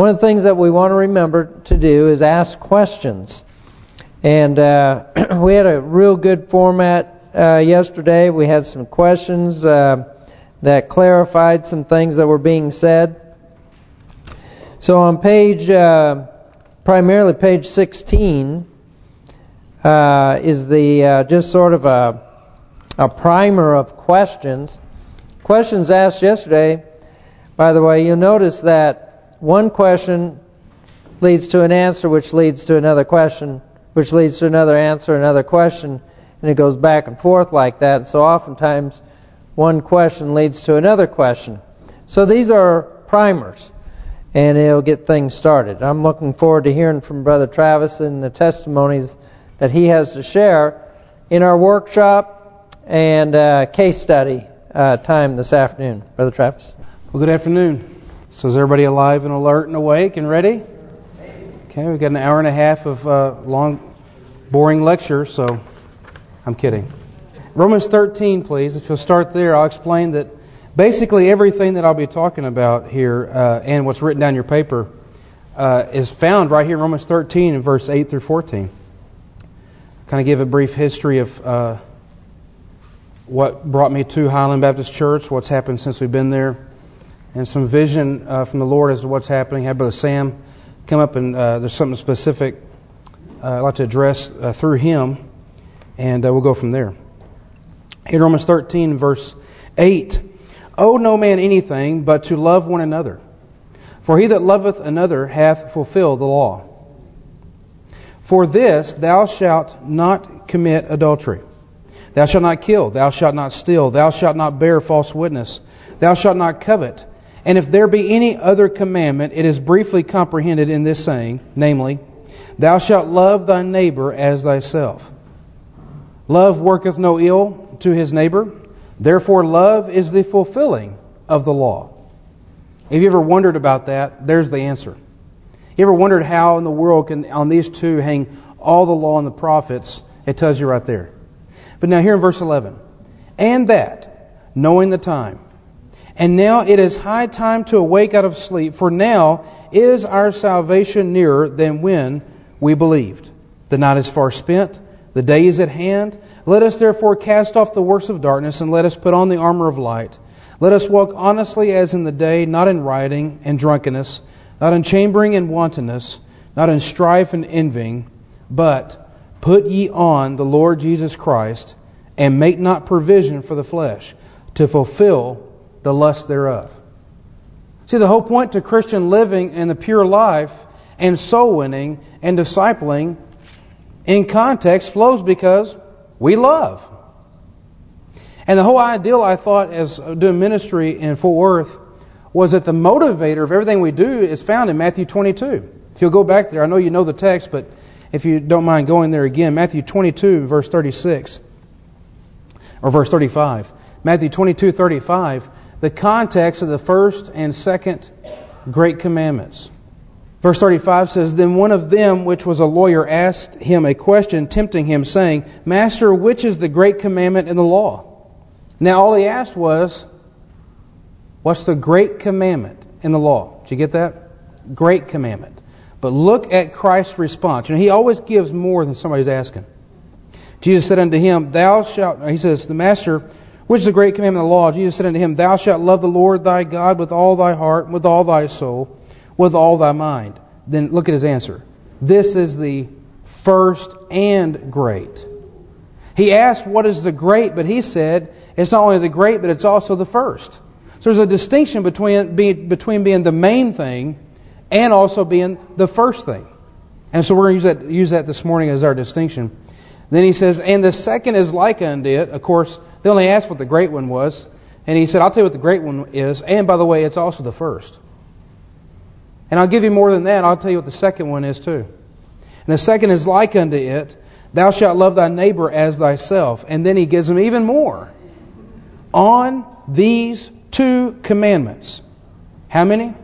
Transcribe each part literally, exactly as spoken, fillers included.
one of the things that we want to remember to do is ask questions. And uh, we had a real good format uh, yesterday. We had some questions uh, that clarified some things that were being said. So on page, uh, primarily page sixteen, uh, is the uh, just sort of a a primer of questions. Questions asked yesterday. By the way, you'll notice that one question leads to an answer, which leads to another question, which leads to another answer, another question, and it goes back and forth like that. So oftentimes, one question leads to another question. So these are primers, and it'll get things started. I'm looking forward to hearing from Brother Travis and the testimonies that he has to share in our workshop and uh, case study uh, time this afternoon. Brother Travis. Well, good afternoon. So is everybody alive and alert and awake and ready? Okay, we've got an hour and a half of uh, long, boring lecture, so I'm kidding. Romans thirteen, please. If you'll start there, I'll explain that basically everything that I'll be talking about here uh, and what's written down in your paper uh, is found right here in Romans thirteen in verse eight through fourteen. Kind of give a brief history of uh, what brought me to Highland Baptist Church, what's happened since we've been there, and some vision uh, from the Lord as to what's happening. Have Brother Sam come up, and uh, there's something specific uh, I'd like to address uh, through him, and uh, we'll go from there. In Romans thirteen, verse eight, owe no man anything but to love one another. For he that loveth another hath fulfilled the law. For this, thou shalt not commit adultery. Thou shalt not kill. Thou shalt not steal. Thou shalt not bear false witness. Thou shalt not covet. And if there be any other commandment, it is briefly comprehended in this saying, namely, thou shalt love thy neighbor as thyself. Love worketh no ill to his neighbor. Therefore, love is the fulfilling of the law. Have you ever wondered about that? There's the answer. You ever wondered how in the world can on these two hang all the law and the prophets? It tells you right there. But now here in verse eleven. And that, knowing the time, and now it is high time to awake out of sleep, for now is our salvation nearer than when we believed. The night is far spent, the day is at hand. Let us therefore cast off the works of darkness, and let us put on the armor of light. Let us walk honestly as in the day, not in rioting and drunkenness, not in chambering and wantonness, not in strife and envying, but put ye on the Lord Jesus Christ, and make not provision for the flesh, to fulfill the lust thereof. See, the whole point to Christian living and the pure life and soul winning and discipling in context flows because we love. And the whole ideal, I thought, as doing ministry in Fort Worth, was that the motivator of everything we do is found in Matthew twenty-two. If you'll go back there, I know you know the text, but if you don't mind going there again, Matthew twenty-two, verse thirty-six, or verse thirty-five. Matthew twenty-two, thirty-five, the context of the first and second great commandments. Verse thirty-five says, Then one of them, which was a lawyer, asked him a question, tempting him, saying, Master, which is the great commandment in the law? Now all he asked was, what's the great commandment in the law? Did you get that? Great commandment. But look at Christ's response. You know, he always gives more than somebody's asking. Jesus said unto him, Thou shalt, he says, the Master, which is the great commandment of the law? Jesus said unto him, Thou shalt love the Lord thy God with all thy heart, with all thy soul, with all thy mind. Then look at his answer. This is the first and great. He asked, what is the great? But he said, it's not only the great, but it's also the first. So there's a distinction between being, between being the main thing and also being the first thing. And so we're going to use that, use that this morning as our distinction. Then he says, and the second is like unto it. Of course, they only asked what the great one was. And he said, I'll tell you what the great one is. And by the way, it's also the first. And I'll give you more than that. I'll tell you what the second one is too. And the second is like unto it. Thou shalt love thy neighbor as thyself. And then he gives them even more. On these two commandments. How many?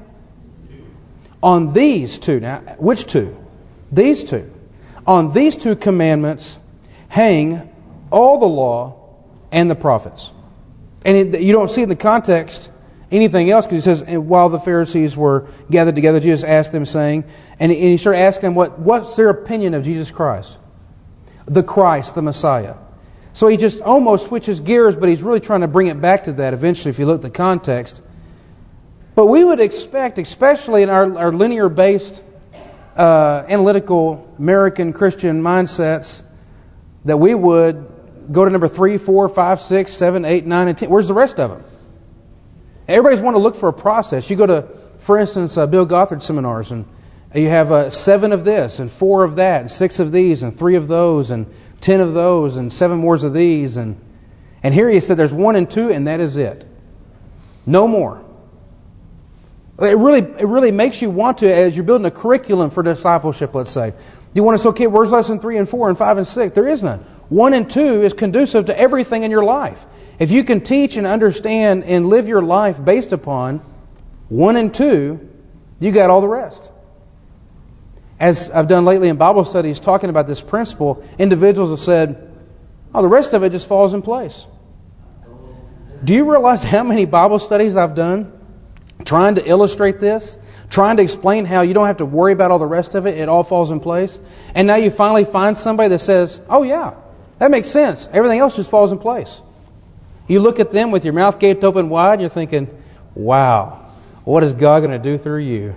On these two. Now, which two? These two. On these two commandments hang all the law and the prophets. And it, you don't see in the context anything else, because he says, and while the Pharisees were gathered together, Jesus asked them, saying, and he started asking them, what, what's their opinion of Jesus Christ? The Christ, the Messiah. So he just almost switches gears, but he's really trying to bring it back to that eventually if you look at the context. But we would expect, especially in our, our linear-based, uh, analytical American Christian mindsets, that we would go to number three, four, five, six, seven, eight, nine, and ten. Where's the rest of them? Everybody's want to look for a process. You go to, for instance, uh, Bill Gothard seminars, and you have uh, seven of this, and four of that, and six of these, and three of those, and ten of those, and seven more of these. And and here he said there's one and two, and that is it. No more. It really it really makes you want to, as you're building a curriculum for discipleship, let's say. You want to say, okay, where's lesson three and four and five and six? There is none. One and two is conducive to everything in your life. If you can teach and understand and live your life based upon one and two, you got all the rest. As I've done lately in Bible studies talking about this principle, individuals have said, oh, the rest of it just falls in place. Do you realize how many Bible studies I've done trying to illustrate this? Trying to explain how you don't have to worry about all the rest of it. It all falls in place. And now you finally find somebody that says, oh yeah, that makes sense. Everything else just falls in place. You look at them with your mouth gaped open wide and you're thinking, wow, what is God going to do through you?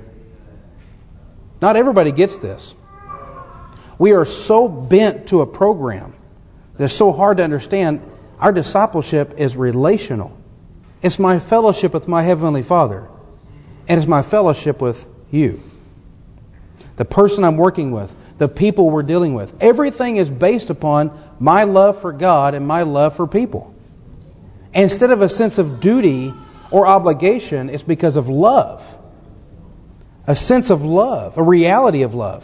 Not everybody gets this. We are so bent to a program that it's so hard to understand. Our discipleship is relational. It's my fellowship with my Heavenly Father. And it's my fellowship with you. The person I'm working with. The people we're dealing with. Everything is based upon my love for God and my love for people. And instead of a sense of duty or obligation, it's because of love. A sense of love. A reality of love.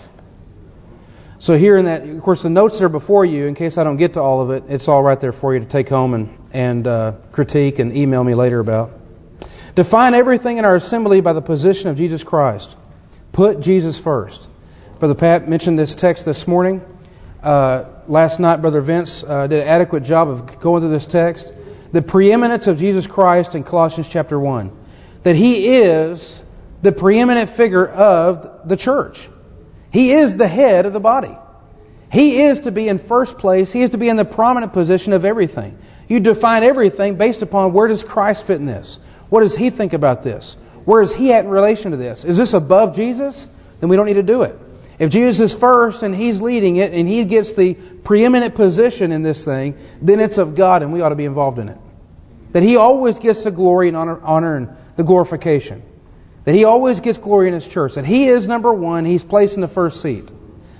So here in that, of course, the notes are before you. In case I don't get to all of it, it's all right there for you to take home and, and uh, critique and email me later about. Define everything in our assembly by the position of Jesus Christ. Put Jesus first. Brother Pat mentioned this text this morning. Uh, last night, Brother Vince uh, did an adequate job of going through this text. The preeminence of Jesus Christ in Colossians chapter one. That He is the preeminent figure of the church. He is the head of the body. He is to be in first place. He is to be in the prominent position of everything. You define everything based upon where does Christ fit in this? What does He think about this? Where is He at in relation to this? Is this above Jesus? Then we don't need to do it. If Jesus is first and He's leading it and He gets the preeminent position in this thing, then it's of God and we ought to be involved in it. That He always gets the glory and honor, honor and the glorification. That He always gets glory in His church. That He is number one. He's placed in the first seat.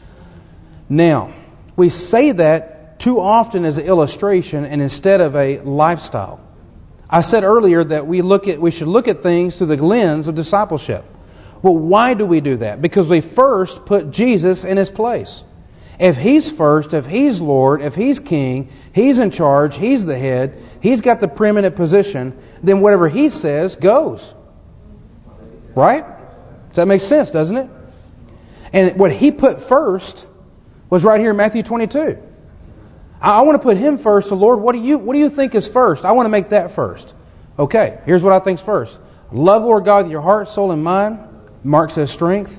Now, we say that too often as an illustration and instead of a lifestyle. I said earlier that we look at we should look at things through the lens of discipleship. Well, why do we do that? Because we first put Jesus in His place. If He's first, if He's Lord, if He's King, He's in charge, He's the head, He's got the preeminent position, then whatever He says goes. Right? Does that make sense, doesn't it? And what He put first was right here in Matthew twenty-two. I want to put Him first. So Lord, what do you what do you think is first? I want to make that first. Okay, here's what I think's first. Love Lord God with your heart, soul, and mind. Mark says strength.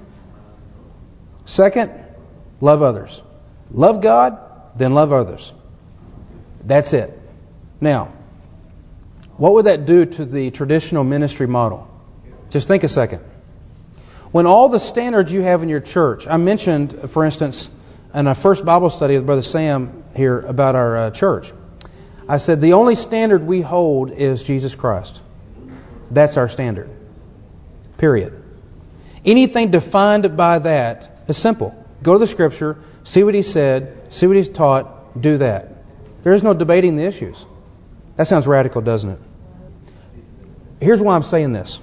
Second, love others. Love God, then love others. That's it. Now, what would that do to the traditional ministry model? Just think a second. When all the standards you have in your church, I mentioned, for instance, in our first Bible study with Brother Sam here about our uh, church, I said the only standard we hold is Jesus Christ. That's our standard. Period. Anything defined by that is simple. Go to the Scripture, see what He said, see what He's taught, do that. There is no debating the issues. That sounds radical, doesn't it? Here's why I'm saying this.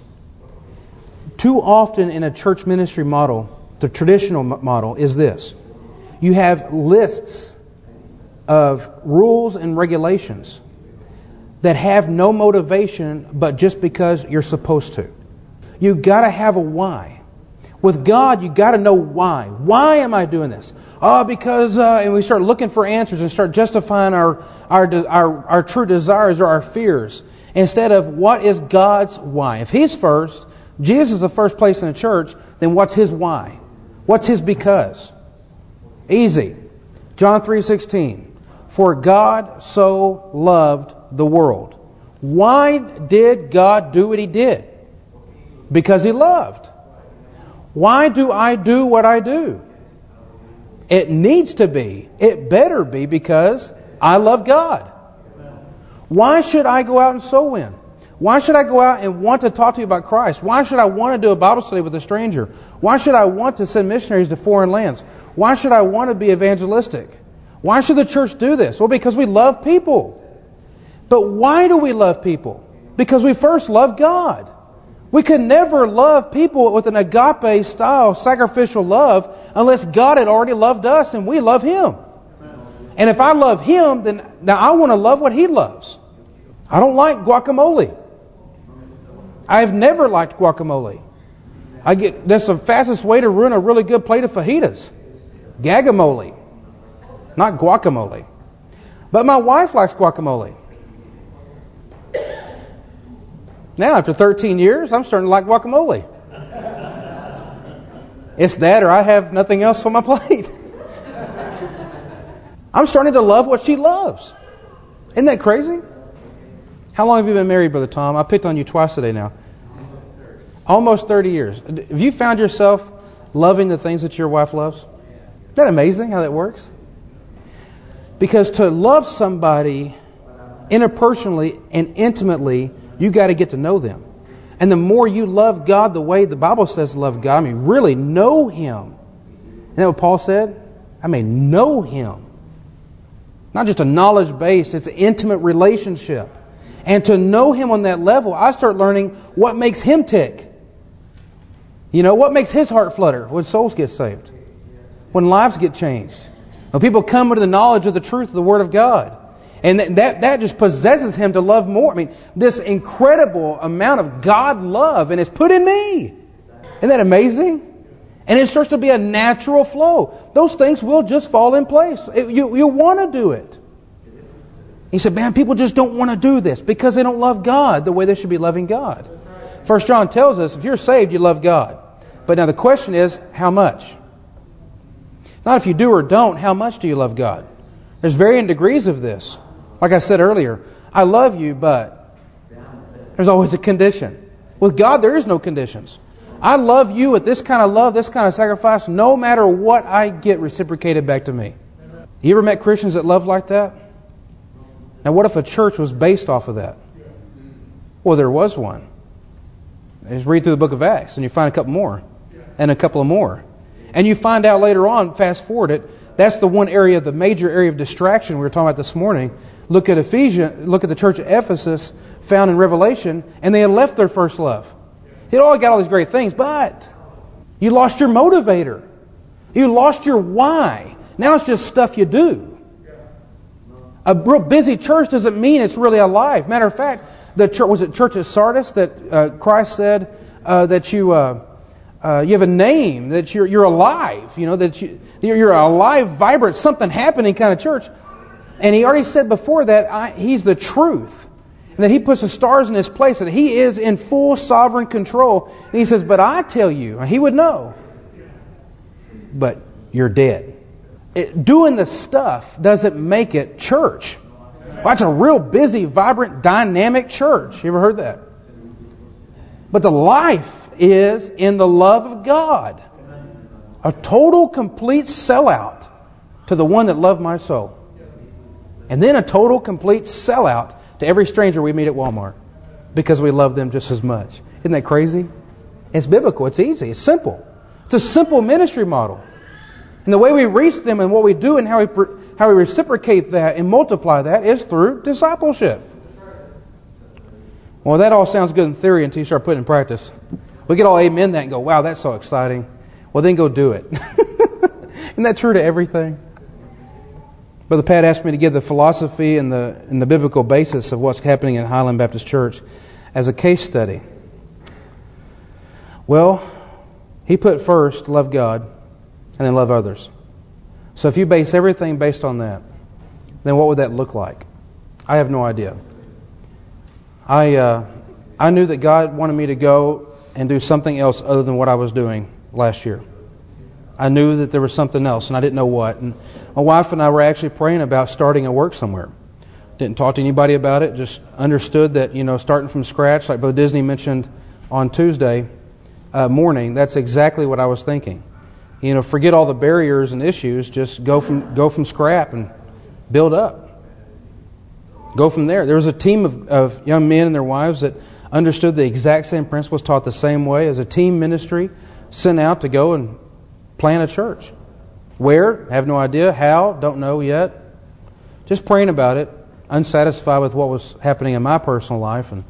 Too often in a church ministry model, the traditional model is this. You have lists of rules and regulations that have no motivation but just because you're supposed to. You've got to have a why. With God, you've got to know why. Why am I doing this? Oh, because, uh, and we start looking for answers and start justifying our, our, our, our true desires or our fears. instead of what is God's why. If He's first, Jesus is the first place in the church, then what's His why? What's His because? Easy. John three sixteen. For God so loved the world. Why did God do what He did? Because He loved. Why do I do what I do? It needs to be. It better be because I love God. Why should I go out and soul win? Why should I go out and want to talk to you about Christ? Why should I want to do a Bible study with a stranger? Why should I want to send missionaries to foreign lands? Why should I want to be evangelistic? Why should the church do this? Well, because we love people. But why do we love people? Because we first love God. We could never love people with an agape style sacrificial love unless God had already loved us and we love Him. And if I love Him, then now I want to love what He loves. I don't like guacamole. I've never liked guacamole. I get that's the fastest way to ruin a really good plate of fajitas. Gagamole. Not guacamole. But my wife likes guacamole. Now, after thirteen years, I'm starting to like guacamole. It's that or I have nothing else on my plate. I'm starting to love what she loves. Isn't that crazy? How long have you been married, Brother Tom? I picked on you twice today now. Almost thirty years. Have you found yourself loving the things that your wife loves? Isn't that amazing how that works? Because to love somebody interpersonally and intimately, you got to get to know them. And the more you love God the way the Bible says to love God, I mean, really know Him. You know what Paul said? I mean, know Him. Not just a knowledge base, it's an intimate relationship. And to know Him on that level, I start learning what makes Him tick. You know, what makes His heart flutter when souls get saved? When lives get changed? When people come into the knowledge of the truth of the Word of God. And that that just possesses Him to love more. I mean, this incredible amount of God love, and it's put in me. Isn't that amazing? And it starts to be a natural flow. Those things will just fall in place. It, you you want to do it. He said, man, people just don't want to do this because they don't love God the way they should be loving God. First John tells us, if you're saved, you love God. But now the question is, how much? It's not if you do or don't, how much do you love God? There's varying degrees of this. Like I said earlier, I love you, but there's always a condition. With God, there is no conditions. I love you with this kind of love, this kind of sacrifice, no matter what I get reciprocated back to me. You ever met Christians that love like that? Now, what if a church was based off of that? Well, there was one. Just read through the book of Acts, and you find a couple more, and a couple of more. And you find out later on, fast forward it, that's the one area, the major area of distraction we were talking about this morning. Look at Ephesians, look at the church of Ephesus found in Revelation, and they had left their first love. They all got all these great things, but you lost your motivator. You lost your why. Now it's just stuff you do. A real busy church doesn't mean it's really alive. Matter of fact, the church was it Church of Sardis that uh, Christ said uh, that you uh, uh, you have a name, that you're you're alive. You know that you you're a alive, vibrant, something happening kind of church. And He already said before that I, He's the truth, and that He puts the stars in His place, that He is in full sovereign control. And He says, "But I tell you," He would know, but you're dead. It, doing the stuff doesn't make it church. Well, that's a real busy, vibrant, dynamic church. You ever heard that? But the life is in the love of God. A total, complete sellout to the one that loved my soul. And then a total, complete sellout to every stranger we meet at Walmart. Because we love them just as much. Isn't that crazy? It's biblical. It's easy. It's simple. It's a simple ministry model. And the way we reach them and what we do and how we how we reciprocate that and multiply that is through discipleship. Well, that all sounds good in theory until you start putting it in practice. We get all amen that and go, wow, that's so exciting. Well, then go do it. Isn't that true to everything? Brother Pat asked me to give the philosophy and the and the biblical basis of what's happening in Highland Baptist Church as a case study. Well, he put first, love God. And then love others. So if you base everything based on that, then what would that look like? I have no idea. I uh, I knew that God wanted me to go and do something else other than what I was doing last year. I knew that there was something else, and I didn't know what. And my wife and I were actually praying about starting a work somewhere. Didn't talk to anybody about it. Just understood that, you know, starting from scratch, like Brother Disney mentioned on Tuesday uh, morning, that's exactly what I was thinking. You know, forget all the barriers and issues. Just go from go from scrap and build up. Go from there. There was a team of, of young men and their wives that understood the exact same principles, taught the same way as a team ministry, sent out to go and plant a church. Where? Have no idea. How? Don't know yet. Just praying about it, unsatisfied with what was happening in my personal life. And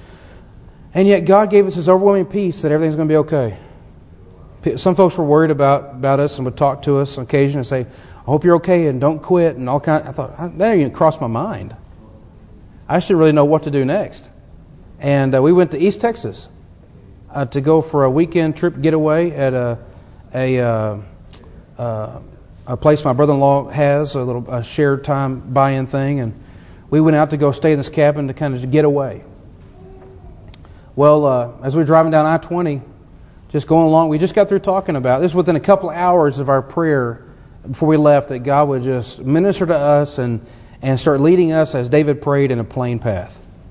and yet God gave us this overwhelming peace that everything's going to be okay. Some folks were worried about, about us and would talk to us on occasion and say, I hope you're okay and don't quit and all kind. I thought, that didn't even cross my mind. I should really know what to do next. And uh, we went to East Texas uh, to go for a weekend trip getaway at a a uh, uh, a place my brother-in-law has, a little a shared time buy-in thing, and we went out to go stay in this cabin to kind of get away. Well, uh, as we were driving down I twenty, just going along, we just got through talking about this within a couple of hours of our prayer before we left, that God would just minister to us and and start leading us as David prayed in a plain path.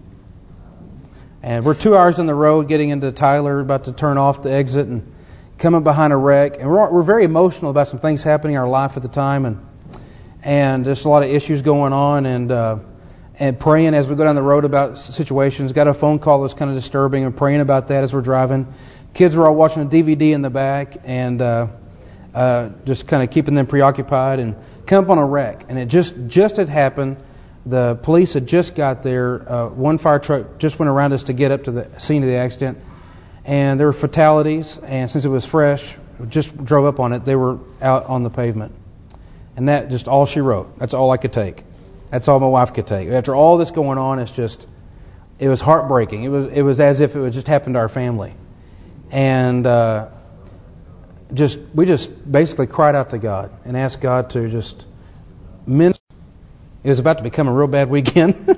And we're two hours on the road getting into Tyler, about to turn off the exit and coming behind a wreck. And we're we're very emotional about some things happening in our life at the time, and and there's a lot of issues going on, and uh, and praying as we go down the road about situations. Got a phone call that was kind of disturbing, and praying about that as we're driving. Kids were all watching a D V D in the back, and uh, uh, just kind of keeping them preoccupied, and come up on a wreck. And it just just had happened. The police had just got there. Uh, one fire truck just went around us to get up to the scene of the accident. And there were fatalities. And since it was fresh, just drove up on it, they were out on the pavement. And that just all she wrote. That's all I could take. That's all my wife could take. After all this going on, it's just, it was heartbreaking. It was it was as if it would just happened to our family. And uh, just we just basically cried out to God and asked God to just minister. It was about to become a real bad weekend.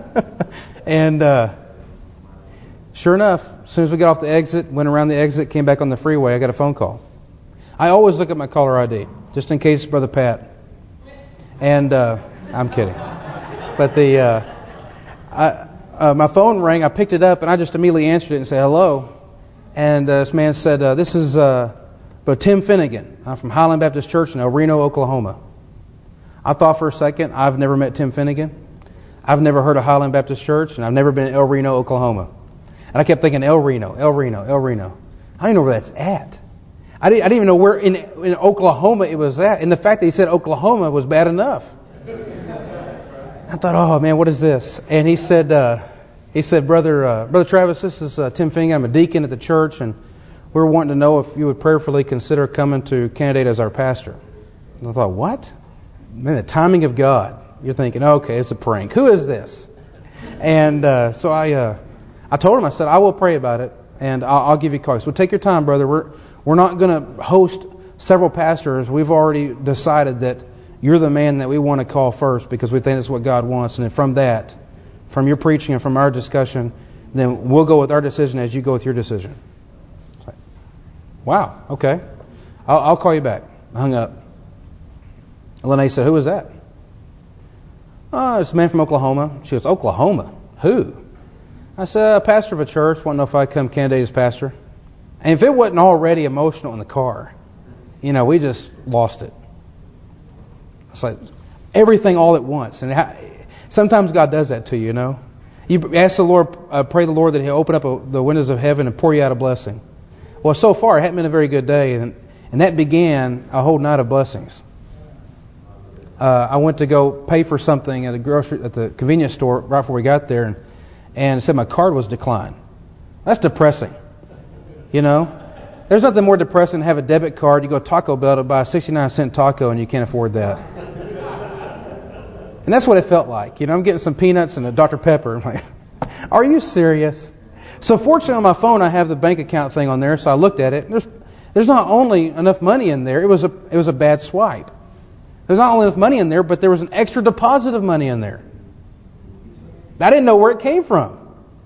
And uh, sure enough, as soon as we got off the exit, went around the exit, came back on the freeway, I got a phone call. I always look at my caller I D, just in case it's Brother Pat. And uh, I'm kidding. But the uh, I, uh, my phone rang, I picked it up, and I just immediately answered it and said, hello. And uh, this man said, uh, this is uh, but Tim Finnegan. I'm from Highland Baptist Church in El Reno, Oklahoma. I thought for a second, I've never met Tim Finnegan. I've never heard of Highland Baptist Church, and I've never been in El Reno, Oklahoma. And I kept thinking, El Reno, El Reno, El Reno. I don't even know where that's at. I didn't, I didn't even know where in, in Oklahoma it was at. And the fact that he said Oklahoma was bad enough. I thought, oh man, what is this? And he said, uh, he said, brother, uh, brother Travis, this is uh, Tim Finnegan. I'm a deacon at the church, and we're wanting to know if you would prayerfully consider coming to candidate as our pastor. And I thought, what? Man, the timing of God. You're thinking, okay, it's a prank. Who is this? And uh, so I, uh, I told him, I said, I will pray about it, and I'll, I'll give you a call. So take your time, brother. We're we're not going to host several pastors. We've already decided that you're the man that we want to call first because we think that's what God wants. And then from that, from your preaching and from our discussion, then we'll go with our decision as you go with your decision. Like, wow, okay. I'll, I'll call you back. I hung up. Lene said, who was that? Oh, it's a man from Oklahoma. She goes, Oklahoma? Who? I said, a pastor of a church. Want to know if I'd come candidate as pastor. And if it wasn't already emotional in the car, you know, we just lost it. It's like everything all at once. And how, sometimes God does that to you, you know. You ask the Lord, uh, pray the Lord that He'll open up a, the windows of heaven and pour you out a blessing. Well, so far it hadn't been a very good day. And, and that began a whole night of blessings. Uh, I went to go pay for something at the grocery at the convenience store right before we got there, and, and it said my card was declined. That's depressing. You know, there's nothing more depressing than have a debit card. You go to Taco Bell to buy a sixty-nine cent taco, and you can't afford that. And that's what it felt like. You know, I'm getting some peanuts and a Doctor Pepper. I'm like, are you serious? So fortunately on my phone I have the bank account thing on there, so I looked at it. There's there's not only enough money in there. It was a it was a bad swipe. There's not only enough money in there, but there was an extra deposit of money in there. I didn't know where it came from.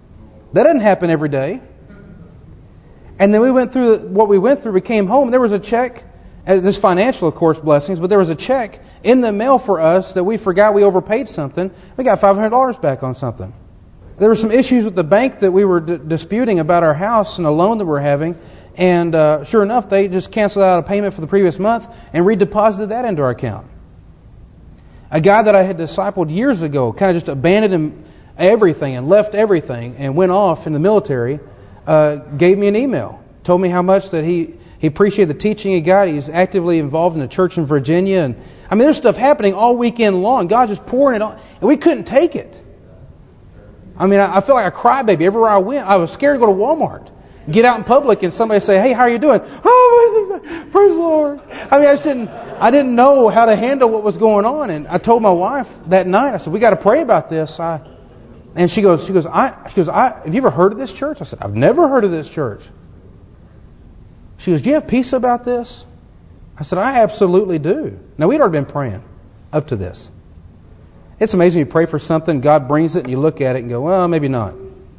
That doesn't happen every day. And then we went through what we went through. We came home. There was a check. There's financial, of course, blessings. But there was a check in the mail for us that we forgot we overpaid something. We got five hundred dollars back on something. There were some issues with the bank that we were d- disputing about our house and a loan that we were having. And uh, sure enough, they just canceled out a payment for the previous month and redeposited that into our account. A guy that I had discipled years ago kind of just abandoned him everything and left everything and went off in the military, uh, gave me an email. Told me how much that he, he appreciated the teaching he got. He's actively involved in a church in Virginia. And I mean, there's stuff happening all weekend long. God just pouring it on. And we couldn't take it. I mean, I, I felt like a crybaby. Everywhere I went, I was scared to go to Walmart. Get out in public and somebody say, "Hey, how are you doing?" "Oh, praise the Lord." I mean, I just didn't, I didn't know how to handle what was going on. And I told my wife that night, I said, "We got to pray about this." I, and she goes, she goes, I, she goes, I, "Have you ever heard of this church?" I said, "I've never heard of this church." She goes, "Do you have peace about this?" I said, "I absolutely do." Now, we'd already been praying up to this. It's amazing you pray for something, God brings it, and you look at it and go, "Well, maybe not."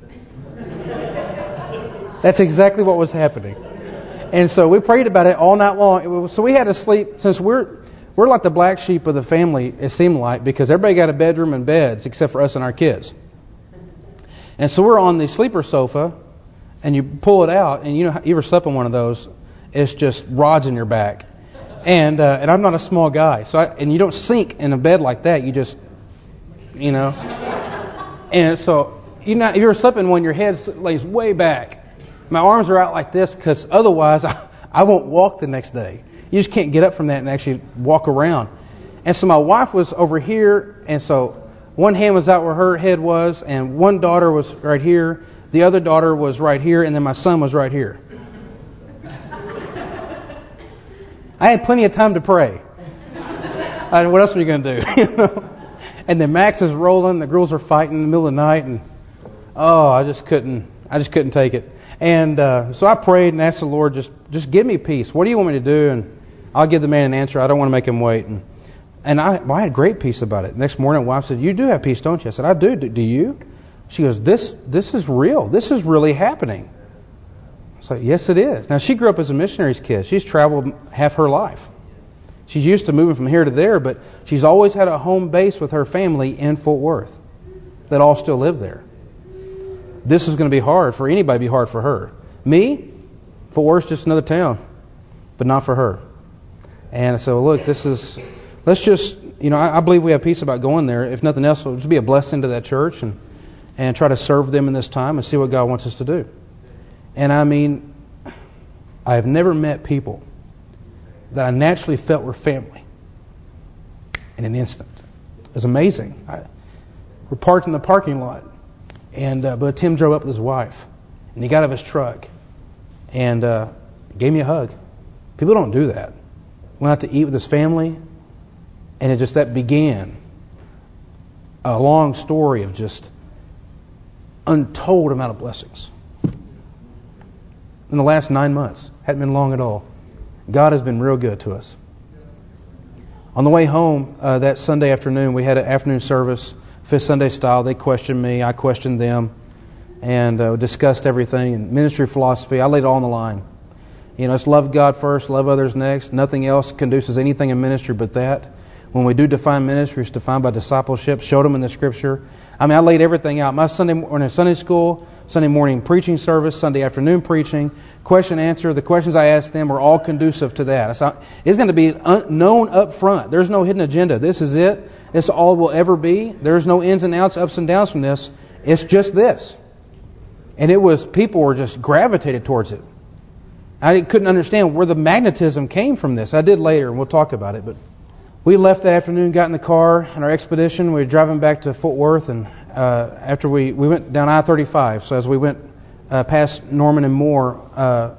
That's exactly what was happening. And so we prayed about it all night long. So we had to sleep, since we're we're like the black sheep of the family, it seemed like, because everybody got a bedroom and beds except for us and our kids. And so we're on the sleeper sofa, and you pull it out, and you know, you ever slept on one of those? It's just rods in your back. And uh, and I'm not a small guy, so I, and you don't sink in a bed like that. You just, you know. And so you know, if you ever slept in one, your head lays way back. My arms are out like this because otherwise I, I won't walk the next day. You just can't get up from that and actually walk around. And so my wife was over here, and so one hand was out where her head was, and one daughter was right here, the other daughter was right here, and then my son was right here. I had plenty of time to pray. I mean, what else were you going to do? You know? And then Max is rolling, the girls are fighting in the middle of the night, and oh, I just couldn't, I just couldn't take it. And uh, so I prayed and asked the Lord, just just give me peace. What do you want me to do? And I'll give the man an answer. I don't want to make him wait. And and I, well, I had great peace about it. Next morning, my wife said, "You do have peace, don't you?" I said, "I do. Do you?" She goes, "This this is real. This is really happening." I was like, "Yes, it is." Now, she grew up as a missionary's kid. She's traveled half her life. She's used to moving from here to there, but she's always had a home base with her family in Fort Worth that all still live there. This is going to be hard for anybody. Be hard for her. Me, Fort Worth's just another town, but not for her. And so, look, this is. Let's just, you know, I, I believe we have peace about going there. If nothing else, it'll just be a blessing to that church and and try to serve them in this time and see what God wants us to do. And I mean, I have never met people that I naturally felt were family in an instant. It was amazing. I, we're parked in the parking lot. And uh, but Tim drove up with his wife, and he got out of his truck, and uh, gave me a hug. People don't do that. Went out to eat with his family, and it just that began a long story of just untold amount of blessings. In the last nine months, hadn't been long at all. God has been real good to us. On the way home uh, that Sunday afternoon, we had an afternoon service. Fifth Sunday style, they questioned me, I questioned them, and uh, discussed everything. And ministry philosophy, I laid it all on the line. You know, it's love God first, love others next. Nothing else conduces anything in ministry but that. When we do define ministry, it's defined by discipleship. Showed them in the Scripture. I mean, I laid everything out. My Sunday morning Sunday school, Sunday morning preaching service, Sunday afternoon preaching, question answer. The questions I asked them were all conducive to that. It's going to be known up front. There's no hidden agenda. This is it. It's all will ever be. There's no ins and outs, ups and downs from this. It's just this. And it was, people were just gravitated towards it. I couldn't understand where the magnetism came from this. I did later, and we'll talk about it. But we left that afternoon, got in the car on our expedition. We were driving back to Fort Worth, and uh, after we, we went down I thirty-five. So as we went uh, past Norman and Moore, uh,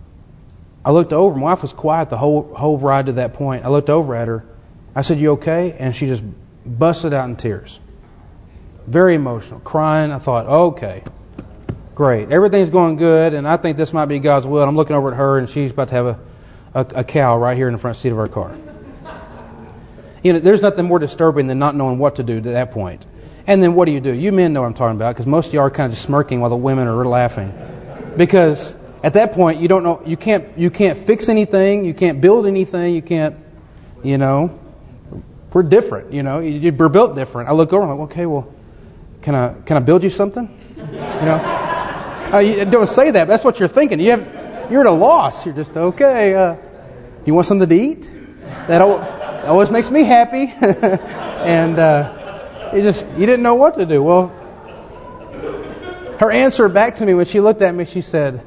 I looked over. My wife was quiet the whole whole ride to that point. I looked over at her. I said, "You okay?" And she just busted out in tears. Very emotional, crying. I thought, okay, great. Everything's going good, and I think this might be God's will. And I'm looking over at her, and she's about to have a, a, a cow right here in the front seat of our car. You know, there's nothing more disturbing than not knowing what to do to that point. And then what do you do? You men know what I'm talking about, because most of you are kind of just smirking while the women are laughing. Because at that point, you don't know, you can't, you can't fix anything, you can't build anything, you can't, you know, we're different, you know, we're built different. I look over, I'm like, okay, well, can I, can I build you something? You know, uh, you don't say that, but that's what you're thinking. You have, you're at a loss. You're just okay. Uh, you want something to eat? That always makes me happy. And uh, you just, you didn't know what to do. Well, her answer back to me when she looked at me, she said,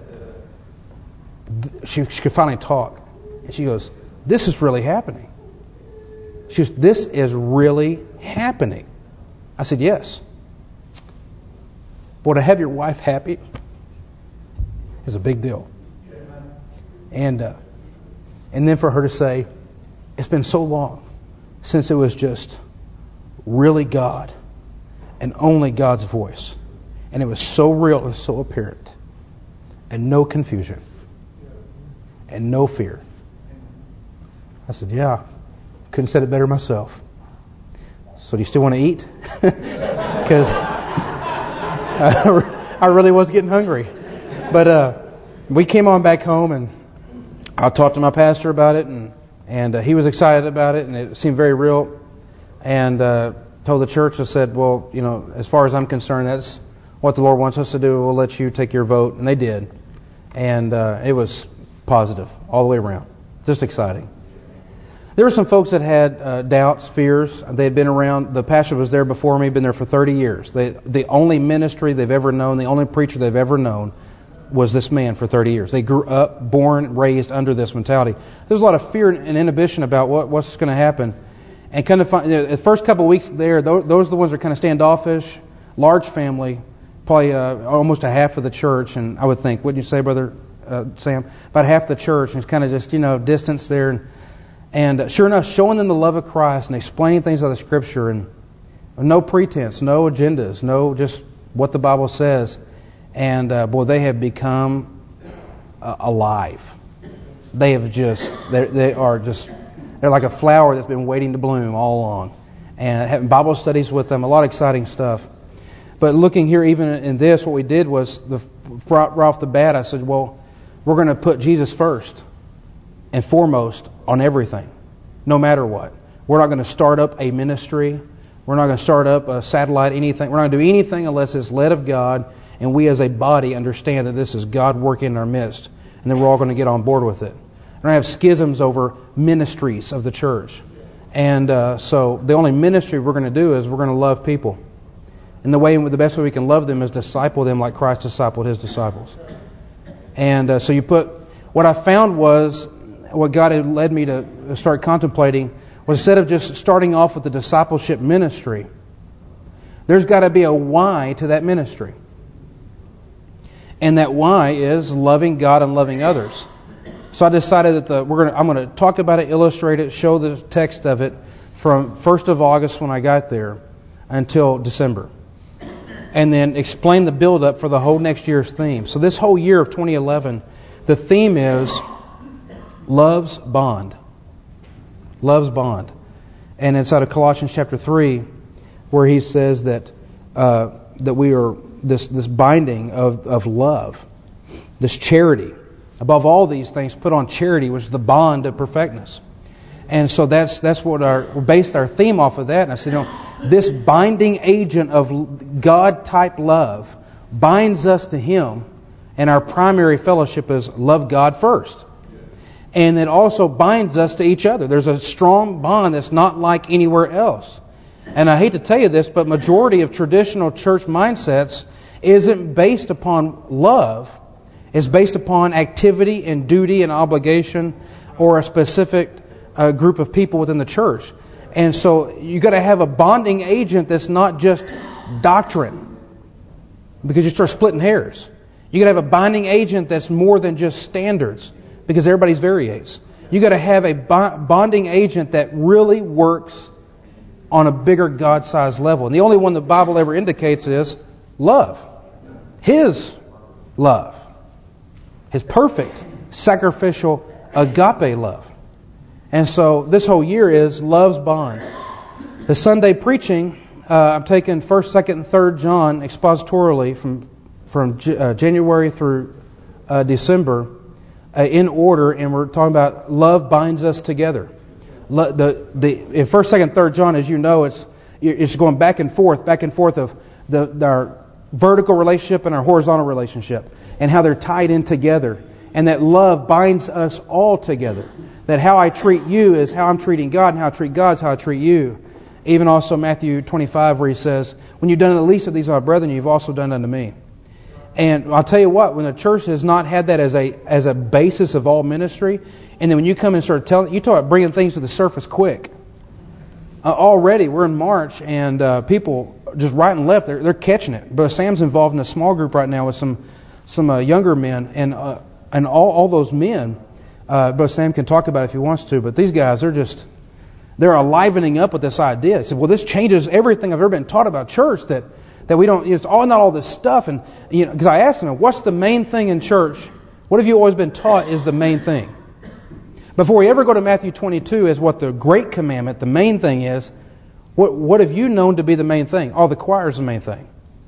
she, she could finally talk. And she goes, this is really happening. She goes, this is really happening. I said, yes. Boy, to have your wife happy is a big deal. And uh, and then for her to say, it's been so long since it was just really God and only God's voice. And it was so real and so apparent. And no confusion. And no fear. I said, yeah. Couldn't have said it better myself. So do you still want to eat? Because I really was getting hungry. But uh, we came on back home, and I talked to my pastor about it, and and uh, he was excited about it, and it seemed very real. And uh, told the church, I said, well, you know, as far as I'm concerned, that's what the Lord wants us to do. We'll let you take your vote. And they did. And uh, it was positive all the way around. Just exciting. There were some folks that had uh, doubts, fears. They had been around. The pastor was there before me, been there for thirty years. They, the only ministry they've ever known, the only preacher they've ever known was this man for thirty years. They grew up, born, raised under this mentality. There's a lot of fear and inhibition about what, what's going to happen. And kind of find, you know, the first couple of weeks there, those, those are the ones that are kind of standoffish, large family, probably uh, almost a half of the church. And I would think, wouldn't you say, Brother uh, Sam? About half the church. And it's kind of just, you know, distance there. And, And sure enough, showing them the love of Christ and explaining things out of the Scripture, and no pretense, no agendas, no just what the Bible says. And uh, boy, they have become uh, alive. They have just, they are just, they're like a flower that's been waiting to bloom all along. And having Bible studies with them, a lot of exciting stuff. But looking here, even in this, what we did was, the, right off the bat, I said, well, we're going to put Jesus first and foremost on everything, no matter what. We're not going to start up a ministry. We're not going to start up a satellite, anything. We're not going to do anything unless it's led of God, and we as a body understand that this is God working in our midst, and then we're all going to get on board with it. We're going to have schisms over ministries of the church. And uh, so the only ministry we're going to do is we're going to love people. And the way, the best way we can love them is disciple them like Christ discipled His disciples. And uh, so you put, what I found was, what God had led me to start contemplating was, instead of just starting off with the discipleship ministry, there's got to be a why to that ministry. And that why is loving God and loving others. So I decided that the, we're going to, I'm going to talk about it, illustrate it, show the text of it from first of August when I got there until December. And then explain the build-up for the whole next year's theme. So this whole year of twenty eleven, the theme is Love's Bond. Love's Bond. And it's out of Colossians chapter three, where he says that uh, that we are this this binding of, of love, this charity. Above all these things, put on charity, which is the bond of perfectness. And so that's that's what our we based our theme off of that. And I said, you know, this binding agent of God-type love binds us to Him, and our primary fellowship is love God first. And it also binds us to each other. There's a strong bond that's not like anywhere else. And I hate to tell you this, but majority of traditional church mindsets isn't based upon love. It's based upon activity and duty and obligation, or a specific uh, group of people within the church. And so you got to have a bonding agent that's not just doctrine, because you start splitting hairs. You got to have a binding agent that's more than just standards, because everybody's variates. You got to have a bonding agent that really works on a bigger God-sized level. And the only one the Bible ever indicates is love. His love. His perfect, sacrificial, agape love. And so this whole year is Love's Bond. The Sunday preaching uh, I'm taking first, second, and third John expositorily from from J- uh, January through uh, December uh, in order, and we're talking about love binds us together. Lo- the the in first, second, third John, as you know, it's it's going back and forth, back and forth of the, the our vertical relationship and our horizontal relationship, and how they're tied in together, and that love binds us all together. That how I treat you is how I'm treating God, and how I treat God is how I treat you. Even also Matthew twenty-five, where he says, "When you've done the least of these, my brethren, you've also done unto me." And I'll tell you what, when the church has not had that as a as a basis of all ministry, and then when you come and start telling, you talk about bringing things to the surface quick. Uh, already, we're in March, and uh, people just right and left, they're they're catching it. But Sam's involved in a small group right now with some some uh, younger men, and uh, and all all those men. Uh, Brother Sam can talk about it if he wants to, but these guys, they're just they're livening up with this idea. They said, "Well, this changes everything I've ever been taught about church." That That we don't, it's all not all this stuff, and you know, because I asked them, what's the main thing in church? What have you always been taught is the main thing? Before we ever go to Matthew twenty-two, as what the great commandment, the main thing is, what what have you known to be the main thing? Oh, the choir is the main thing,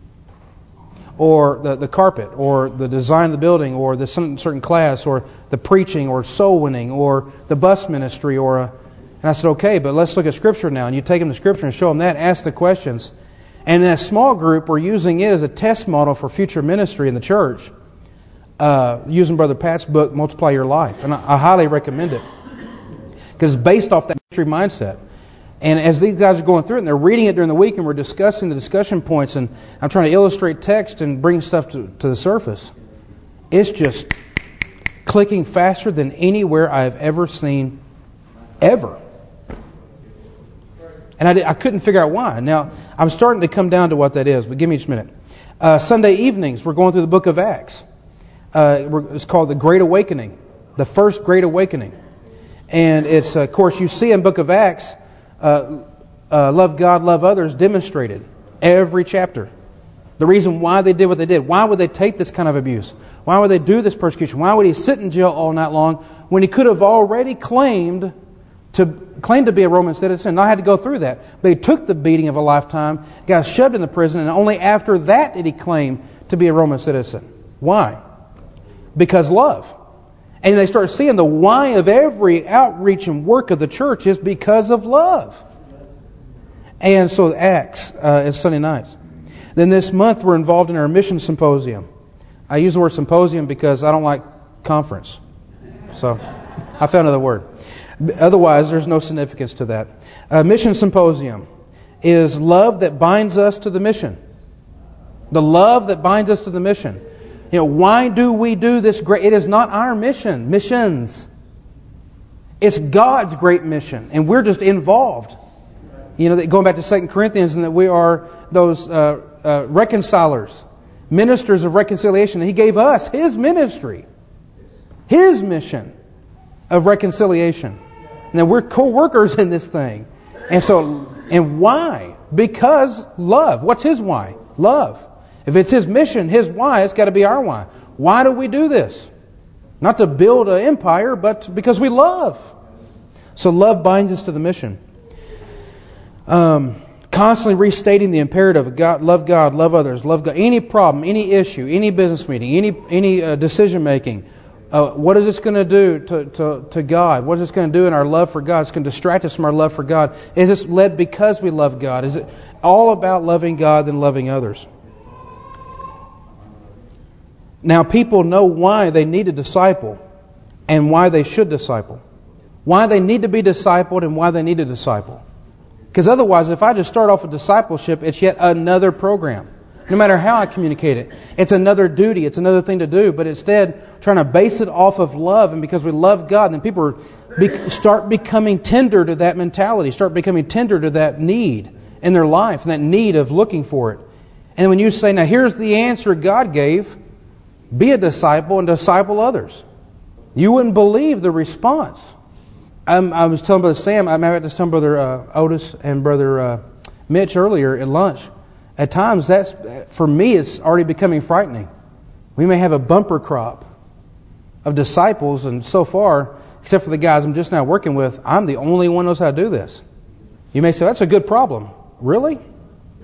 or the the carpet, or the design of the building, or the some certain class, or the preaching, or soul winning, or the bus ministry, or a. And I said, okay, but let's look at Scripture now. And you take them to Scripture and show them that, ask the questions. And in a small group, we're using it as a test model for future ministry in the church. Uh, using Brother Pat's book, Multiply Your Life. And I, I highly recommend it. Because it's based off that ministry mindset. And as these guys are going through it, and they're reading it during the week, and we're discussing the discussion points, and I'm trying to illustrate text and bring stuff to, to the surface. It's just clicking faster than anywhere I've ever seen, ever. And I, did, I couldn't figure out why. Now, I'm starting to come down to what that is, but give me just a minute. Uh, Sunday evenings, we're going through the book of Acts. Uh, it's called the Great Awakening, the first Great Awakening. And it's, uh, of course, you see in the book of Acts, uh, uh, love God, love others, demonstrated every chapter. The reason why they did what they did. Why would they take this kind of abuse? Why would they do this persecution? Why would he sit in jail all night long when he could have already claimed to claim to be a Roman citizen, not had to go through that. But he took the beating of a lifetime, got shoved in the prison, and only after that did he claim to be a Roman citizen. Why? Because love. And they start seeing the why of every outreach and work of the church is because of love. And so Acts uh, is Sunday nights. Then this month we're involved in our mission symposium. I use the word symposium because I don't like conference. So I found another word. Otherwise, there's no significance to that. A mission symposium is love that binds us to the mission. The love that binds us to the mission. You know, why do we do this great? It is not our mission. Missions. It's God's great mission, and we're just involved. You know, going back to Second Corinthians, and that we are those uh, uh, reconcilers, ministers of reconciliation. He gave us His ministry, His mission of reconciliation. Now we're co-workers in this thing. And so, and why? Because love. What's His why? Love. If it's His mission, His why, it's got to be our why. Why do we do this? Not to build an empire, but because we love. So love binds us to the mission. Um, constantly restating the imperative of God, love God, love others, love God. Any problem, any issue, any business meeting, any any uh, decision making. Uh, what is this going to do to, to, to God? What is this going to do in our love for God? It's going to distract us from our love for God. Is this led because we love God? Is it all about loving God than loving others? Now people know why they need a disciple and why they should disciple. Why they need to be discipled and why they need a disciple. Because otherwise, if I just start off with discipleship, it's yet another program. No matter how I communicate it. It's another duty. It's another thing to do. But instead, trying to base it off of love. And because we love God, then people be, start becoming tender to that mentality. Start becoming tender to that need in their life. And that need of looking for it. And when you say, now here's the answer God gave. Be a disciple and disciple others. You wouldn't believe the response. I'm, I was telling Brother Sam, I had to tell Brother uh, Otis and Brother uh, Mitch earlier at lunch. At times, that's for me, it's already becoming frightening. We may have a bumper crop of disciples, and so far, except for the guys I'm just now working with, I'm the only one who knows how to do this. You may say, that's a good problem. Really?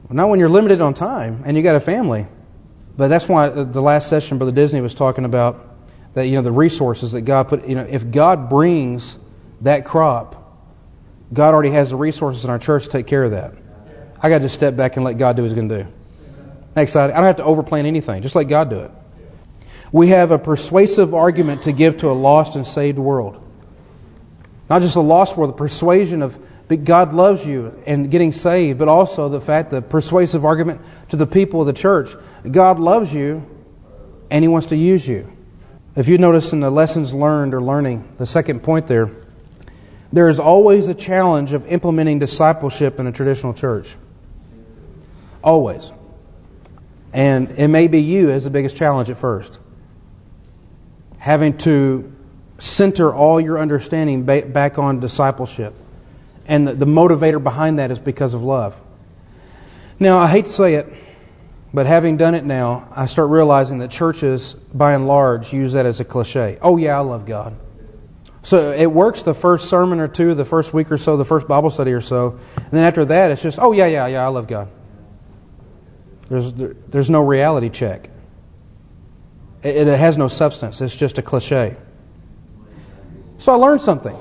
Not when you're limited on time and you got a family. But that's why the last session Brother Disney was talking about that, you know, the resources that God put, you know, if God brings that crop, God already has the resources in our church to take care of that. I got to just step back and let God do what He's going to do. Excited. I don't have to overplan anything. Just let God do it. We have a persuasive argument to give to a lost and saved world. Not just a lost world, the persuasion of that God loves you and getting saved, but also the fact, the persuasive argument to the people of the church. God loves you and He wants to use you. If you notice in the lessons learned or learning, the second point there, there is always a challenge of implementing discipleship in a traditional church. Always. And it may be you as the biggest challenge at first. Having to center all your understanding back on discipleship. And the, the motivator behind that is because of love. Now, I hate to say it, but having done it now, I start realizing that churches, by and large, use that as a cliche. Oh yeah, I love God. So it works the first sermon or two, the first week or so, the first Bible study or so. And then after that, it's just, oh yeah, yeah, yeah, I love God. There's there, there's no reality check. It, it has no substance. It's just a cliche. So I learned something.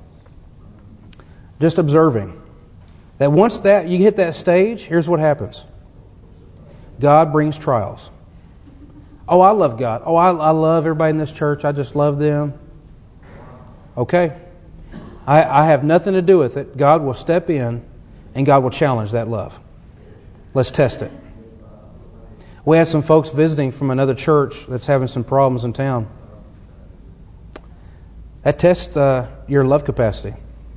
Just observing. That once that you hit that stage, here's what happens. God brings trials. Oh, I love God. Oh, I, I love everybody in this church. I just love them. Okay. I, I have nothing to do with it. God will step in and God will challenge that love. Let's test it. We had some folks visiting from another church that's having some problems in town. That tests uh, your love capacity.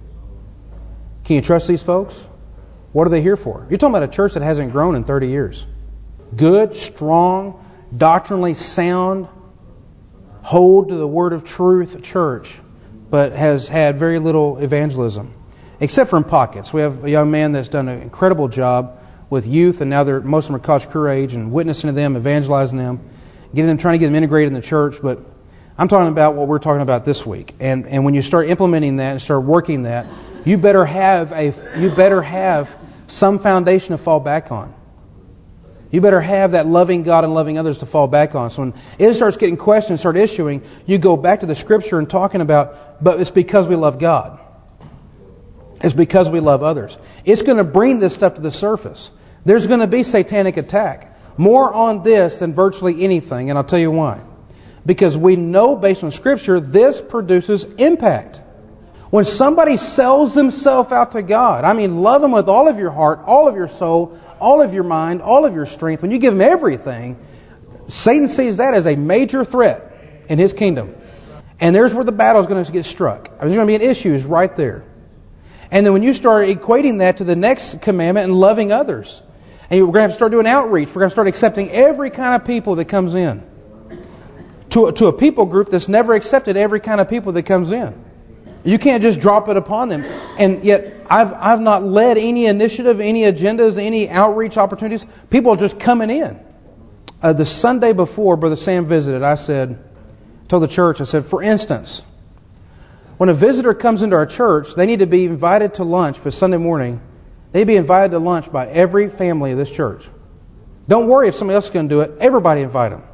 Can you trust these folks? What are they here for? You're talking about a church that hasn't grown in thirty years. Good, strong, doctrinally sound, hold to the word of truth church, but has had very little evangelism, except for in pockets. We have a young man that's done an incredible job with youth, and now they're most of them are college career age, and witnessing to them, evangelizing them, getting them, trying to get them integrated in the church. But I'm talking about what we're talking about this week, and and when you start implementing that and start working that, you better have a you better have some foundation to fall back on. You better have that loving God and loving others to fall back on. So when it starts getting questions, start issuing, you go back to the Scripture and talking about, but it's because we love God. It's because we love others. It's going to bring this stuff to the surface. There's going to be satanic attack. More on this than virtually anything, and I'll tell you why. Because we know based on Scripture, this produces impact. When somebody sells themselves out to God, I mean, love Him with all of your heart, all of your soul, all of your mind, all of your strength. When you give Him everything, Satan sees that as a major threat in his kingdom. And there's where the battle is going to get struck. I mean, there's going to be an issue right there. And then when you start equating that to the next commandment and loving others, and we're going to have to start doing outreach. We're going to start accepting every kind of people that comes in. To, to a people group that's never accepted every kind of people that comes in. You can't just drop it upon them. And yet, I've I've not led any initiative, any agendas, any outreach opportunities. People are just coming in. Uh, the Sunday before Brother Sam visited, I said, told the church, I said, for instance, when a visitor comes into our church, they need to be invited to lunch for Sunday morning. They'd be invited to lunch by every family of this church. Don't worry if somebody else is going to do it. Everybody invite them.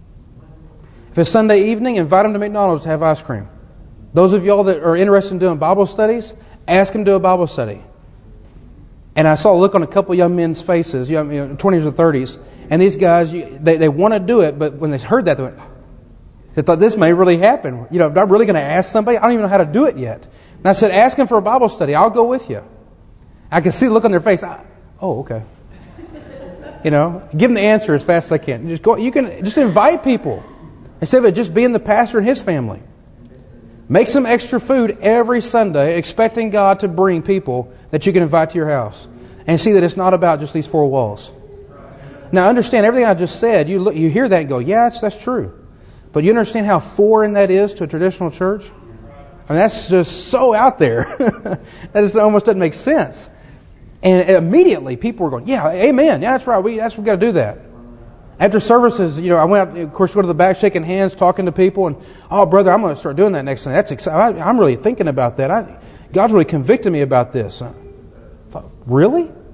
If it's Sunday evening, invite them to McDonald's to have ice cream. Those of y'all that are interested in doing Bible studies, ask them to do a Bible study. And I saw a look on a couple of young men's faces, you know, twenties or thirties, and these guys, they they want to do it, but when they heard that, they went, they thought this may really happen. You know, am I really going to ask somebody? I don't even know how to do it yet. And I said, ask them for a Bible study. I'll go with you. I can see the look on their face. I, oh, okay. You know, give them the answer as fast as I can. Just go. You can just invite people instead of just being the pastor and his family. Make some extra food every Sunday, expecting God to bring people that you can invite to your house. And see that it's not about just these four walls. Now understand, everything I just said, you look, you hear that and go, yeah, that's, that's true. But you understand how foreign that is to a traditional church? I mean, that's just so out there. That just almost doesn't make sense. And immediately people were going, yeah, amen. Yeah, that's right. We that's we got to do that. After services, you know, I went out, of course, go to the back, shaking hands, talking to people, and oh, brother, I'm going to start doing that next time. That's exciting. I'm really thinking about that. I, God's really convicted me about this. I thought, really?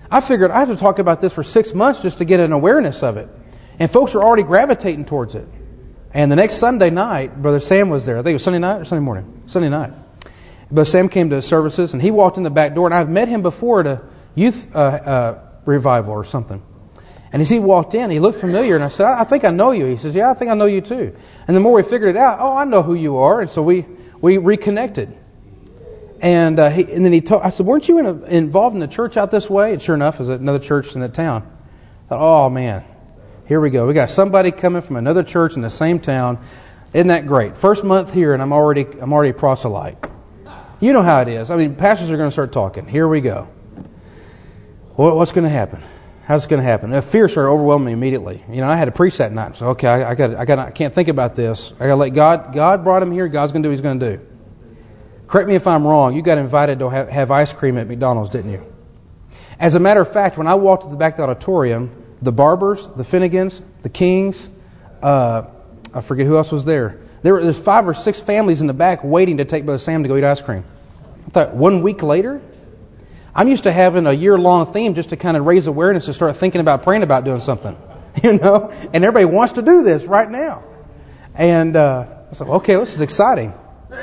I figured I have to talk about this for six months just to get an awareness of it. And folks are already gravitating towards it. And the next Sunday night, Brother Sam was there. I think it was Sunday night or Sunday morning? Sunday night. Brother Sam came to services, and he walked in the back door. And I've met him before at a youth uh, uh, revival or something. And as he walked in, he looked familiar. And I said, I think I know you. He says, yeah, I think I know you too. And the more we figured it out, oh, I know who you are. And so we, we reconnected. And uh, he, and then he told, I said, weren't you in a, involved in a church out this way? And sure enough, it was another church in the town. I thought, oh, man. Here we go. We got somebody coming from another church in the same town. Isn't that great? First month here, and I'm already I'm already a proselyte. You know how it is. I mean, pastors are going to start talking. Here we go. Well, what's going to happen? How's it going to happen? The fear started overwhelming me immediately. You know, I had to preach that night. So okay, I, I got I got I can't think about this. I got to let God. God brought him here. God's going to do what He's going to do. Correct me if I'm wrong. You got invited to have, have ice cream at McDonald's, didn't you? As a matter of fact, when I walked to the back of the auditorium, the Barbers, the Finnegans, the Kings, uh, I forget who else was there. There were there's five or six families in the back waiting to take Brother Sam to go eat ice cream. I thought, one week later? I'm used to having a year-long theme just to kind of raise awareness and start thinking about praying about doing something. You know? And everybody wants to do this right now. And uh, I said, okay, this is exciting.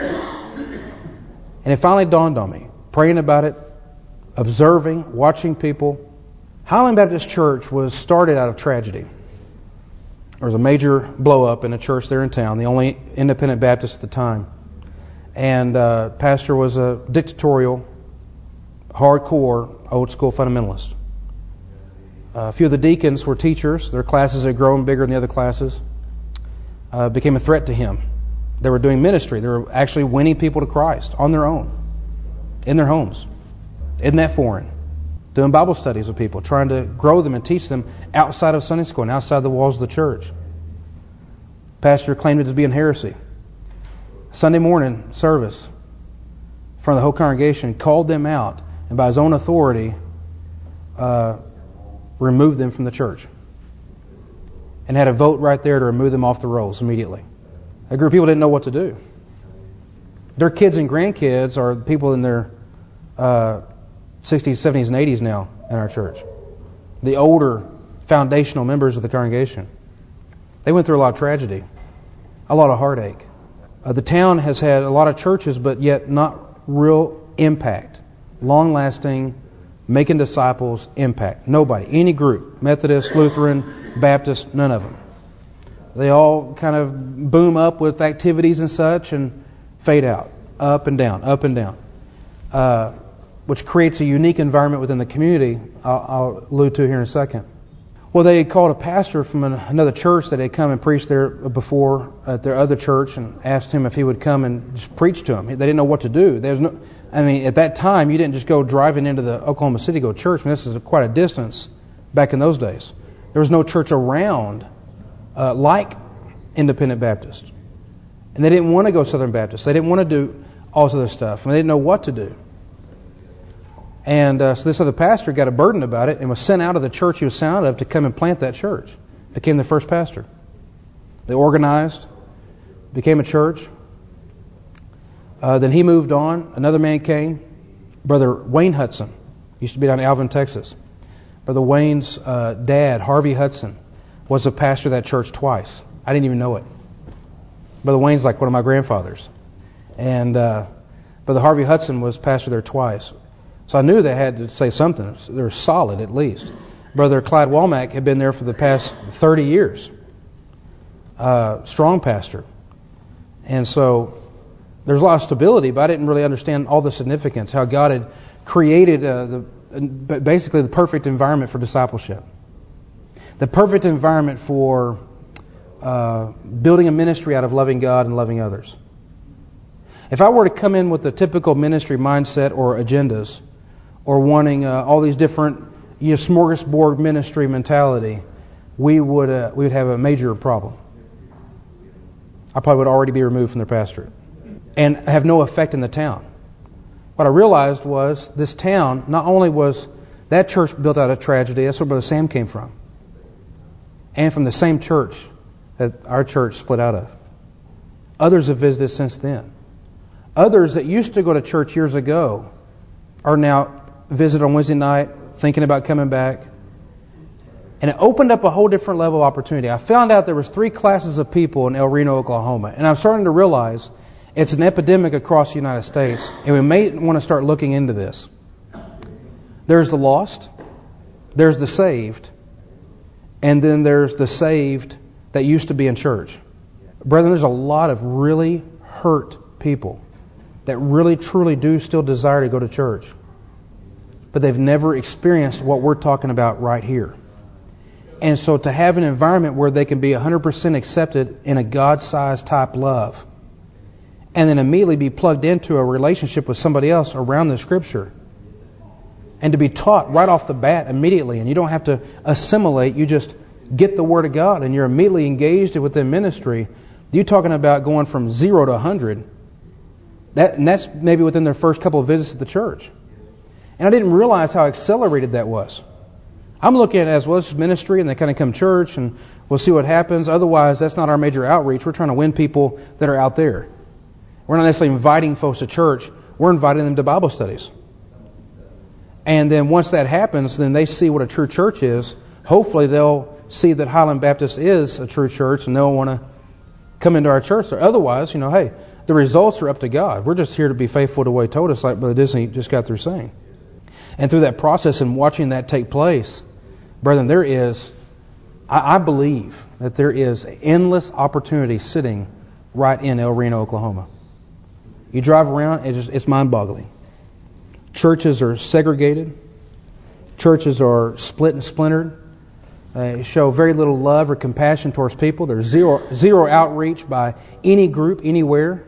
And it finally dawned on me. Praying about it, observing, watching people. Highland Baptist Church was started out of tragedy. There was a major blow-up in a church there in town, the only independent Baptist at the time. And uh, pastor was a dictatorial, hardcore, old-school fundamentalist. Uh, a few of the deacons were teachers. Their classes had grown bigger than the other classes. Uh, became a threat to him. They were doing ministry. They were actually winning people to Christ on their own, in their homes. Isn't that foreign? Doing Bible studies with people, trying to grow them and teach them outside of Sunday school and outside the walls of the church. Pastor claimed it to be in heresy. Sunday morning service, in front of the whole congregation, called them out, and by his own authority, uh, removed them from the church. And had a vote right there to remove them off the rolls immediately. A group of people didn't know what to do. Their kids and grandkids are people in their uh, sixties, seventies, and eighties now in our church. The older foundational members of the congregation. They went through a lot of tragedy, a lot of heartache. Uh, the town has had a lot of churches, but yet not real impact, long-lasting, making disciples impact. Nobody, any group, Methodist, Lutheran, Baptist, none of them. They all kind of boom up with activities and such and fade out, up and down, up and down. Uh, which creates a unique environment within the community I'll, I'll allude to here in a second. Well, they had called a pastor from an, another church that had come and preached there before at their other church and asked him if he would come and just preach to them. They didn't know what to do. There was no, I mean, at that time, you didn't just go driving into the Oklahoma City to go to church. I mean, this is quite a distance back in those days. There was no church around uh, like Independent Baptist. And they didn't want to go Southern Baptist. They didn't want to do all this other stuff. And they didn't know what to do. And uh, so this other pastor got a burden about it and was sent out of the church he was sent out of to come and plant that church. Became the first pastor. They organized, became a church. Uh, then he moved on. Another man came, Brother Wayne Hudson. Used to be down in Alvin, Texas. Brother Wayne's uh, dad, Harvey Hudson, was a pastor of that church twice. I didn't even know it. Brother Wayne's like one of my grandfathers. And uh, Brother Harvey Hudson was pastor there twice. So I knew they had to say something. They were solid at least. Brother Clyde Womack had been there for the past thirty years. Uh, strong pastor. And so there's a lot of stability, but I didn't really understand all the significance, how God had created uh, the basically the perfect environment for discipleship. The perfect environment for uh, building a ministry out of loving God and loving others. If I were to come in with the typical ministry mindset or agendas, or wanting uh, all these different you know, smorgasbord ministry mentality, we would uh, we would have a major problem. I probably would already be removed from their pastorate and have no effect in the town. What I realized was this town, not only was that church built out of tragedy, that's where Brother Sam came from, and from the same church that our church split out of. Others have visited since then. Others that used to go to church years ago are now visit on Wednesday night, thinking about coming back. And it opened up a whole different level of opportunity. I found out there was three classes of people in El Reno, Oklahoma. And I'm starting to realize it's an epidemic across the United States. And we may want to start looking into this. There's the lost. There's the saved. And then there's the saved that used to be in church. Brethren, there's a lot of really hurt people that really truly do still desire to go to church. But they've never experienced what we're talking about right here. And so to have an environment where they can be one hundred percent accepted in a God-sized type love, and then immediately be plugged into a relationship with somebody else around the Scripture, and to be taught right off the bat immediately, and you don't have to assimilate, you just get the Word of God, and you're immediately engaged within ministry. You're talking about going from zero to one hundred. That, and that's maybe within their first couple of visits to the church. And I didn't realize how accelerated that was. I'm looking at it as, well, this is ministry, and they kind of come to church, and we'll see what happens. Otherwise, that's not our major outreach. We're trying to win people that are out there. We're not necessarily inviting folks to church. We're inviting them to Bible studies. And then once that happens, then they see what a true church is. Hopefully, they'll see that Highland Baptist is a true church, and they'll want to come into our church. Or otherwise, you know, hey, the results are up to God. We're just here to be faithful to what He told us, like Brother Disney just got through saying. And through that process and watching that take place, brethren, there is, I, I believe that there is endless opportunity sitting right in El Reno, Oklahoma. You drive around, it's, just, it's mind-boggling. Churches are segregated. Churches are split and splintered. They show very little love or compassion towards people. There's zero, zero outreach by any group, anywhere.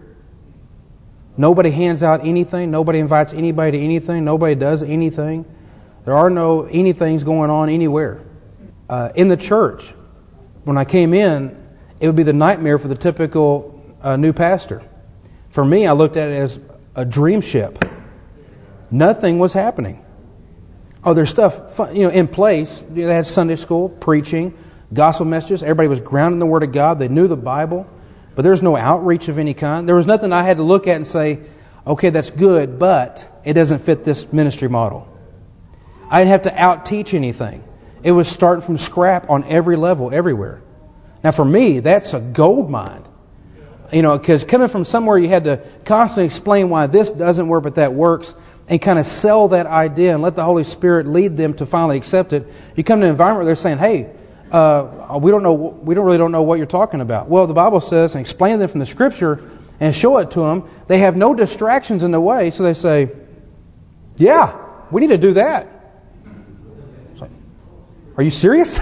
Nobody hands out anything. Nobody invites anybody to anything. Nobody does anything. There are no anythings going on anywhere. Uh, in the church, when I came in, it would be the nightmare for the typical uh, new pastor. For me, I looked at it as a dream ship. Nothing was happening. Oh, there's stuff you know in place. They had Sunday school, preaching, gospel messages. Everybody was grounded in the Word of God. They knew the Bible. But there was no outreach of any kind. There was nothing I had to look at and say, okay, that's good, but it doesn't fit this ministry model. I didn't have to out-teach anything. It was starting from scrap on every level, everywhere. Now, for me, that's a gold mine. You know, because coming from somewhere you had to constantly explain why this doesn't work, but that works, and kind of sell that idea and let the Holy Spirit lead them to finally accept it. You come to an environment where they're saying, hey, uh, we don't know, we don't really don't know what you're talking about. Well, the Bible says, and explain to them from the Scripture and show it to them. They have no distractions in the way, so they say, yeah, we need to do that. It's like, are you serious?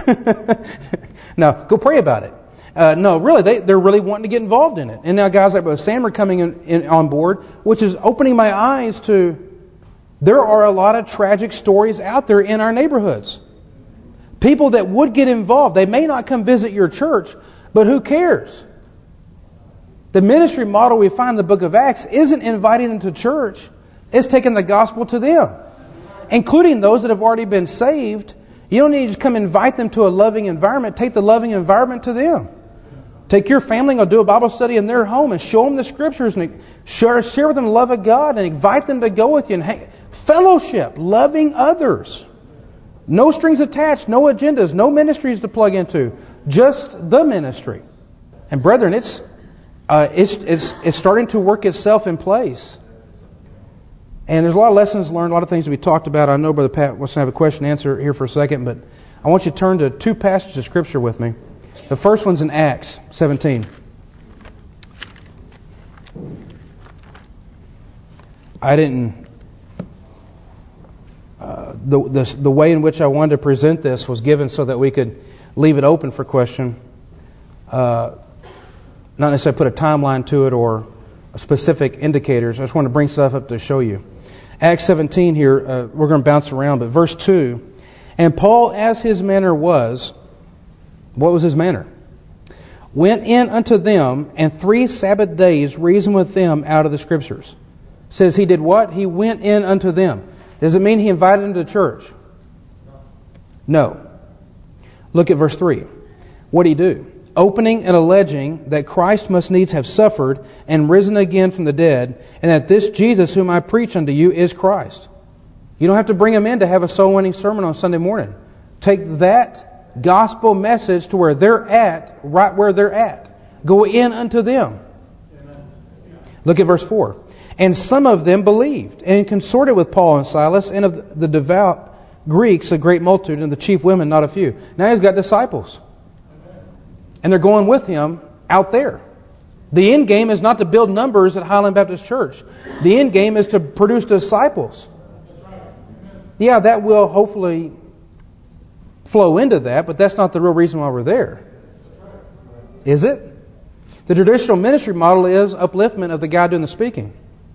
No, go pray about it. Uh, no, really, they, they're really wanting to get involved in it. And now guys like Brother Sam are coming in, in, on board, which is opening my eyes to, there are a lot of tragic stories out there in our neighborhoods. People that would get involved. They may not come visit your church, but who cares? The ministry model we find in the book of Acts isn't inviting them to church. It's taking the gospel to them. Including those that have already been saved. You don't need to just come invite them to a loving environment. Take the loving environment to them. Take your family and go do a Bible study in their home and show them the Scriptures and share, share with them the love of God and invite them to go with you and hang, fellowship, loving others. No strings attached, no agendas, no ministries to plug into, just the ministry. And brethren, it's uh, it's it's it's starting to work itself in place. And there's a lot of lessons learned, a lot of things that we talked about. I know Brother Pat wants to have a question and answer here for a second, but I want you to turn to two passages of Scripture with me. The first one's in Acts seventeen. I didn't... Uh, the, the the way in which I wanted to present this was given so that we could leave it open for question. Uh, not necessarily put a timeline to it or specific indicators. I just want to bring stuff up to show you. Acts seventeen here, uh, we're going to bounce around, but verse two. And Paul, as his manner was, what was his manner? Went in unto them, and three Sabbath days reasoned with them out of the Scriptures. Says he did what? He went in unto them. Does it mean he invited them to church? No. Look at verse three. What did he do? Opening and alleging that Christ must needs have suffered and risen again from the dead, and that this Jesus whom I preach unto you is Christ. You don't have to bring them in to have a soul-winning sermon on Sunday morning. Take that gospel message to where they're at, right where they're at. Go in unto them. Look at verse four. And some of them believed and consorted with Paul and Silas, and of the devout Greeks a great multitude, and the chief women not a few. Now he's got disciples. And they're going with him out there. The end game is not to build numbers at Highland Baptist Church. The end game is to produce disciples. Yeah, that will hopefully flow into that, but that's not the real reason why we're there. Is it? The traditional ministry model is upliftment of the guy doing the speaking.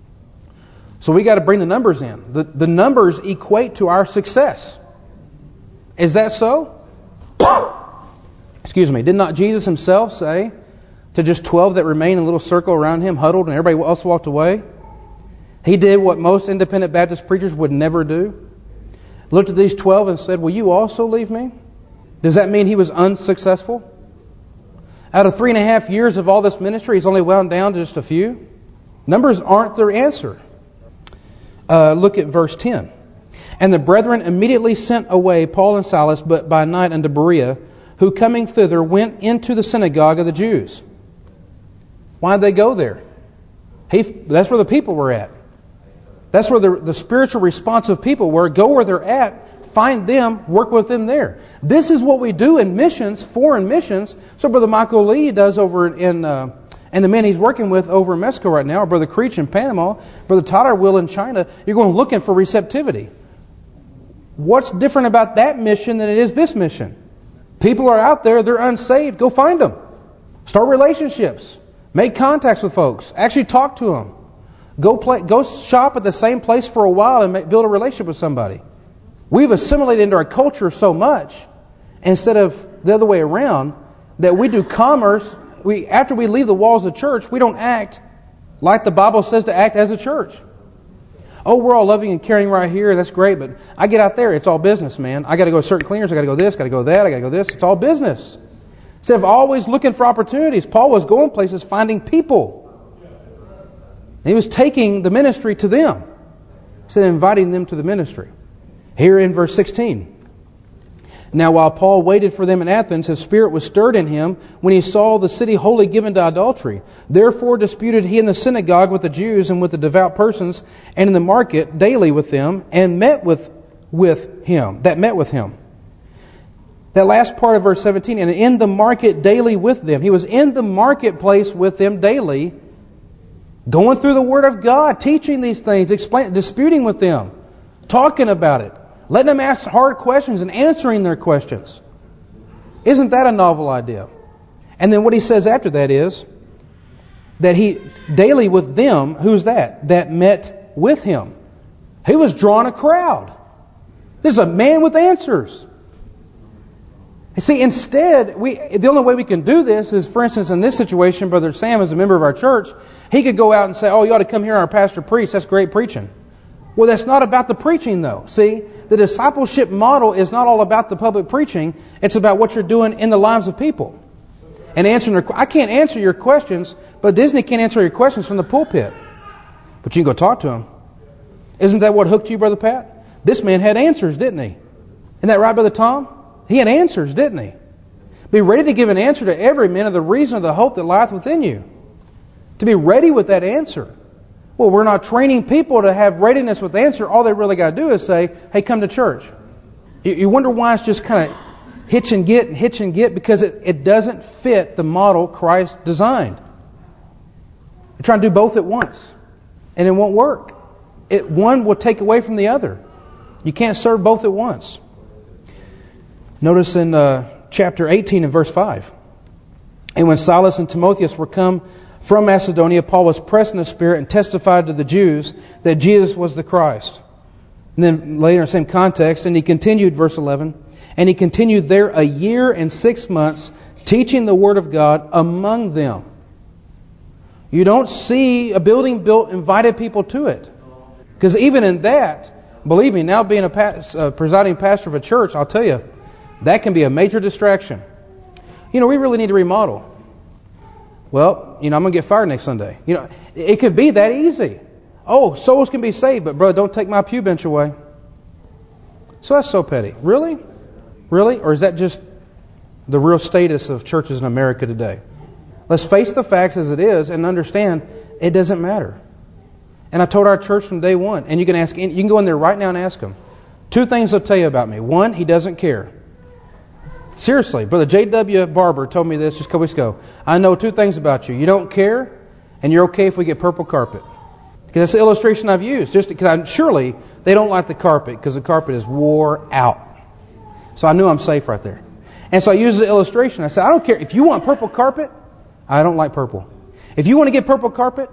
So we got to bring the numbers in. The, the numbers equate to our success. Is that so? Excuse me. Did not Jesus himself say to just twelve that remained in a little circle around him, huddled, and everybody else walked away? He did what most independent Baptist preachers would never do. Looked at these twelve and said, will you also leave me? Does that mean he was unsuccessful? Out of three and a half years of all this ministry, he's only wound down to just a few? Numbers aren't their answer. Uh, look at verse ten. And the brethren immediately sent away Paul and Silas, but by night unto Berea, who coming thither went into the synagogue of the Jews. Why did they go there? He, that's where the people were at. That's where the, the spiritual responsive people were. Go where they're at, find them, work with them there. This is what we do in missions, foreign missions. So Brother Michael Lee does over in... Uh, And the men he's working with over in Mexico right now, or Brother Creech in Panama, Brother Tyler Will in China, you're going looking for receptivity. What's different about that mission than it is this mission? People are out there, they're unsaved. Go find them. Start relationships. Make contacts with folks. Actually talk to them. Go play, go shop at the same place for a while and make, build a relationship with somebody. We've assimilated into our culture so much, instead of the other way around, that we do commerce. We, after we leave the walls of church, we don't act like the Bible says to act as a church. Oh, we're all loving and caring right here. That's great. But I get out there, it's all business, man. I got to go to certain cleaners. I got to go this, got to go that, I got to go this. It's all business. Instead of always looking for opportunities, Paul was going places, finding people. And he was taking the ministry to them, instead of inviting them to the ministry. Here in verse sixteen. Now while Paul waited for them in Athens, his spirit was stirred in him when he saw the city wholly given to idolatry. Therefore disputed he in the synagogue with the Jews and with the devout persons, and in the market daily with them, and met with with him, that met with him. That last part of verse seventeen, and in the market daily with them. He was in the marketplace with them daily, going through the Word of God, teaching these things, explain, disputing with them, talking about it. Letting them ask hard questions and answering their questions. Isn't that a novel idea? And then what he says after that is that he daily with them, who's that? That met with him. He was drawing a crowd. There's a man with answers. You see, instead, we the only way we can do this is, for instance, in this situation, Brother Sam is a member of our church. He could go out and say, oh, you ought to come here, our pastor preach. That's great preaching. Well, that's not about the preaching, though. See, the discipleship model is not all about the public preaching. It's about what you're doing in the lives of people. And answering their, I can't answer your questions, but Disney can't answer your questions from the pulpit. But you can go talk to him. Isn't that what hooked you, Brother Pat? This man had answers, didn't he? Isn't that right, Brother Tom? He had answers, didn't he? Be ready to give an answer to every man of the reason of the hope that lieth within you. To be ready with that answer. Well, we're not training people to have readiness with the answer. All they really got to do is say, hey, come to church. You, you wonder why it's just kind of hitch and get and hitch and get, because it, it doesn't fit the model Christ designed. You're trying to do both at once, and it won't work. It One will take away from the other. You can't serve both at once. Notice in uh, chapter eighteen and verse five. And when Silas and Timotheus were come from Macedonia, Paul was pressed in the Spirit and testified to the Jews that Jesus was the Christ. And then later in the same context, and he continued, verse eleven, and he continued there a year and six months, teaching the Word of God among them. You don't see a building built, invited people to it. Because even in that, believe me, now being a pas- uh, presiding pastor of a church, I'll tell you, that can be a major distraction. You know, we really need to remodel. Well, you know, I'm going to get fired next Sunday. You know, it could be that easy. Oh, souls can be saved, but brother, don't take my pew bench away. So that's so petty. Really? Really? Or is that just the real status of churches in America today? Let's face the facts as it is and understand it doesn't matter. And I told our church from day one, and you can ask, you can go in there right now and ask them. Two things they'll tell you about me. One, he doesn't care. Seriously, Brother J W Barber told me this just a couple weeks ago. I know two things about you. You don't care, and you're okay if we get purple carpet. Because that's the illustration I've used. Just because I'm, surely they don't like the carpet because the carpet is wore out. So I knew I'm safe right there. And so I used the illustration. I said, I don't care. If you want purple carpet, I don't like purple. If you want to get purple carpet,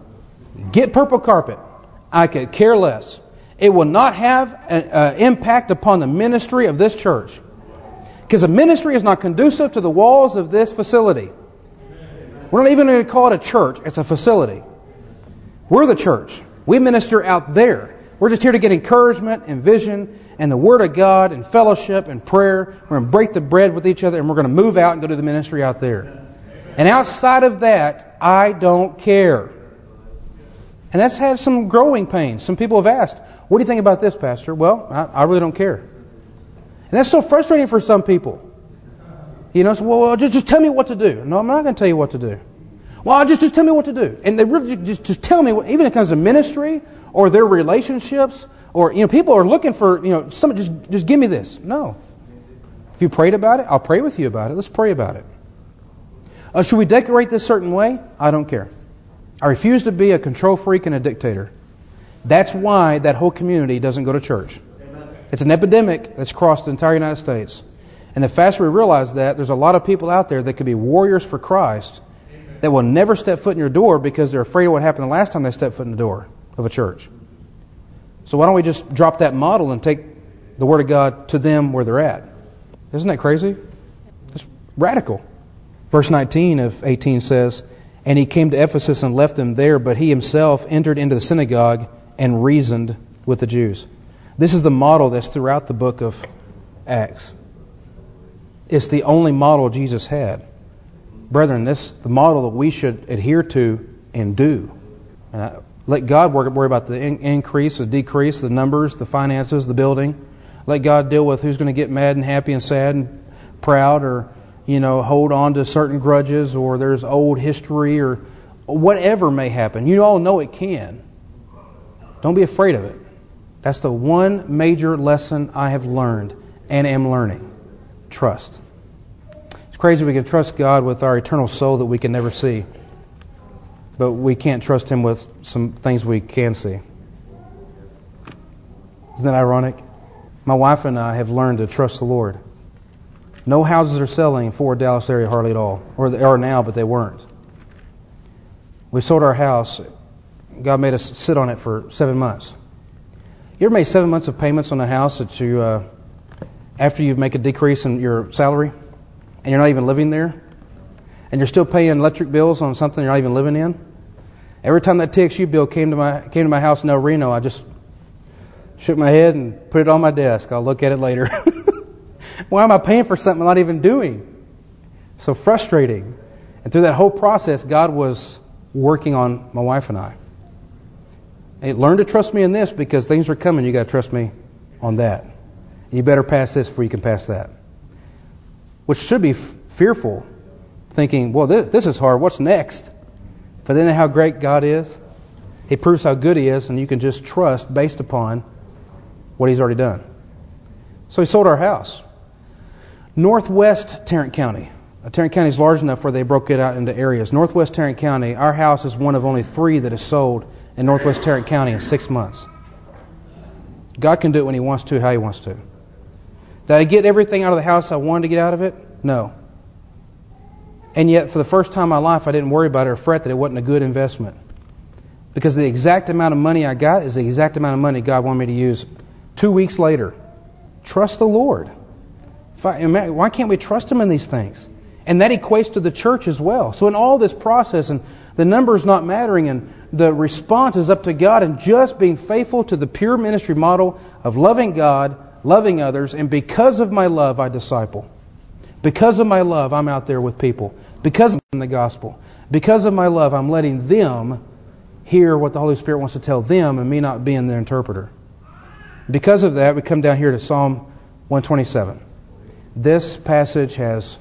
get purple carpet. I could care less. It will not have an uh, impact upon the ministry of this church. Because the ministry is not conducive to the walls of this facility. We're not even going to call it a church. It's a facility. We're the church. We minister out there. We're just here to get encouragement and vision and the Word of God and fellowship and prayer. We're going to break the bread with each other and we're going to move out and go do the ministry out there. And outside of that, I don't care. And that's had some growing pains. Some people have asked, what do you think about this, Pastor? Well, I, I really don't care. And that's so frustrating for some people. You know, so, well, just, just tell me what to do. No, I'm not going to tell you what to do. Well, just just tell me what to do. And they really just, just tell me, what, even if it comes to ministry or their relationships, or, you know, people are looking for, you know, some, just, just give me this. No. If you prayed about it, I'll pray with you about it. Let's pray about it. Uh, should we decorate this certain way? I don't care. I refuse to be a control freak and a dictator. That's why that whole community doesn't go to church. It's an epidemic that's crossed the entire United States. And the faster we realize that, there's a lot of people out there that could be warriors for Christ that will never step foot in your door because they're afraid of what happened the last time they stepped foot in the door of a church. So why don't we just drop that model and take the Word of God to them where they're at? Isn't that crazy? It's radical. Verse nineteen of eighteen says, and he came to Ephesus and left them there, but he himself entered into the synagogue and reasoned with the Jews. This is the model that's throughout the book of Acts. It's the only model Jesus had. Brethren, this is the model that we should adhere to and do. Uh, let God work, worry about the in, increase, the decrease, the numbers, the finances, the building. Let God deal with who's going to get mad and happy and sad and proud, or, you know, hold on to certain grudges, or there's old history, or whatever may happen. You all know it can. Don't be afraid of it. That's the one major lesson I have learned and am learning. Trust. It's crazy we can trust God with our eternal soul that we can never see. But we can't trust Him with some things we can see. Isn't that ironic? My wife and I have learned to trust the Lord. No houses are selling in Fort Dallas area hardly at all. Or they are now, but they weren't. We sold our house. God made us sit on it for seven months. You ever made seven months of payments on a house that you, uh, after you make a decrease in your salary, and you're not even living there, and you're still paying electric bills on something you're not even living in? Every time that T X U bill came to my came to my house in El Reno, I just shook my head and put it on my desk. I'll look at it later. Why am I paying for something I'm not even doing? So frustrating. And through that whole process, God was working on my wife and I. Hey, learn to trust me in this, because things are coming. You got to trust me on that. You better pass this before you can pass that. Which should be f- fearful, thinking, well, this, this is hard. What's next? But then how great God is. He proves how good He is, and you can just trust based upon what He's already done. So He sold our house. Northwest Tarrant County. Tarrant County is large enough where they broke it out into areas. Northwest Tarrant County, our house is one of only three that is sold in Northwest Tarrant County in six months. God can do it when He wants to, how He wants to. Did I get everything out of the house I wanted to get out of it? No. And yet, for the first time in my life, I didn't worry about it or fret that it wasn't a good investment. Because the exact amount of money I got is the exact amount of money God wanted me to use two weeks later. Trust the Lord. If I, why can't we trust Him in these things? And that equates to the church as well. So in all this process, and the numbers not mattering, and the response is up to God, and just being faithful to the pure ministry model of loving God, loving others, and because of my love, I disciple. Because of my love, I'm out there with people. Because of the gospel. Because of my love, I'm letting them hear what the Holy Spirit wants to tell them, and me not being their interpreter. Because of that, we come down here to Psalm one twenty-seven. This passage has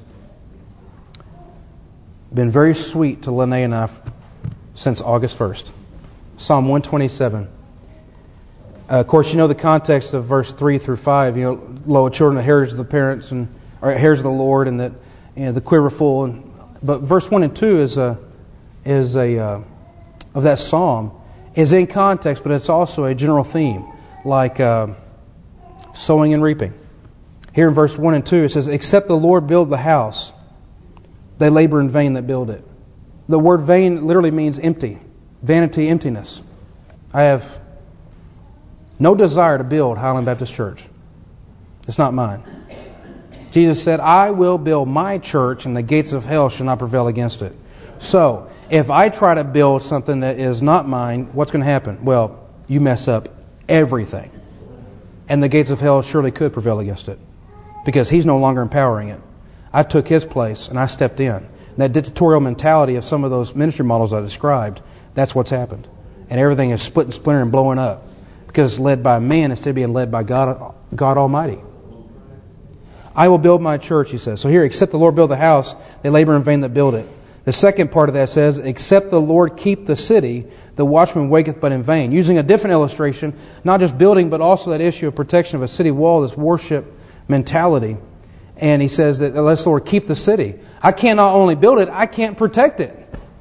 been very sweet to Lene and I since August first. Psalm one twenty-seven. Uh, of course, you know the context of verse three through five. You know, lo, children are heirs of the parents and or heirs of the Lord, and that you know the quiverful. And but verse one and two is a is a uh, of that psalm is in context, but it's also a general theme, like uh, sowing and reaping. Here in verse one and two, it says, "Except the Lord build the house, they labor in vain that build it." The word vain literally means empty, vanity, emptiness. I have no desire to build Highland Baptist Church. It's not mine. Jesus said, "I will build my church, and the gates of hell shall not prevail against it." So, if I try to build something that is not mine, what's going to happen? Well, you mess up everything. And the gates of hell surely could prevail against it, because He's no longer empowering it. I took His place, and I stepped in. And that dictatorial mentality of some of those ministry models I described, that's what's happened. And everything is split and splintering and blowing up, because it's led by man instead of being led by God, God Almighty. "I will build my church," He says. So here, except the Lord build the house, they labor in vain that build it. The second part of that says, "Except the Lord keep the city, the watchman waketh but in vain." Using a different illustration, not just building, but also that issue of protection of a city wall, this worship mentality. And he says that unless the Lord keep the city, I can't not only build it, I can't protect it.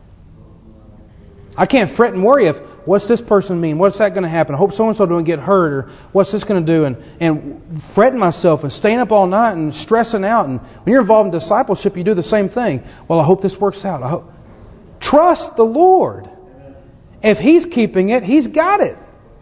I can't fret and worry if, what's this person mean? What's that going to happen? I hope so-and-so don't get hurt, or what's this going to do? And, and fretting myself and staying up all night and stressing out. And when you're involved in discipleship, you do the same thing. Well, I hope this works out. I hope. Trust the Lord. If He's keeping it, He's got it.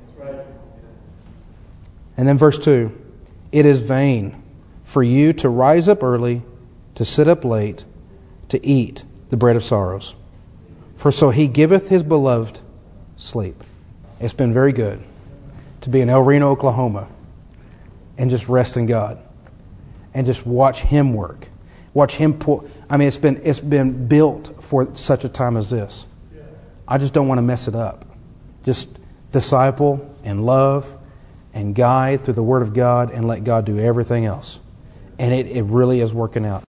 And then verse two, "It is vain for you to rise up early, to sit up late, to eat the bread of sorrows. For so He giveth His beloved sleep." It's been very good to be in El Reno, Oklahoma, and just rest in God, and just watch Him work, watch Him pull. I mean, it's been it's been built for such a time as this. I just don't want to mess it up. Just disciple and love and guide through the Word of God, and let God do everything else. And it, it really is working out.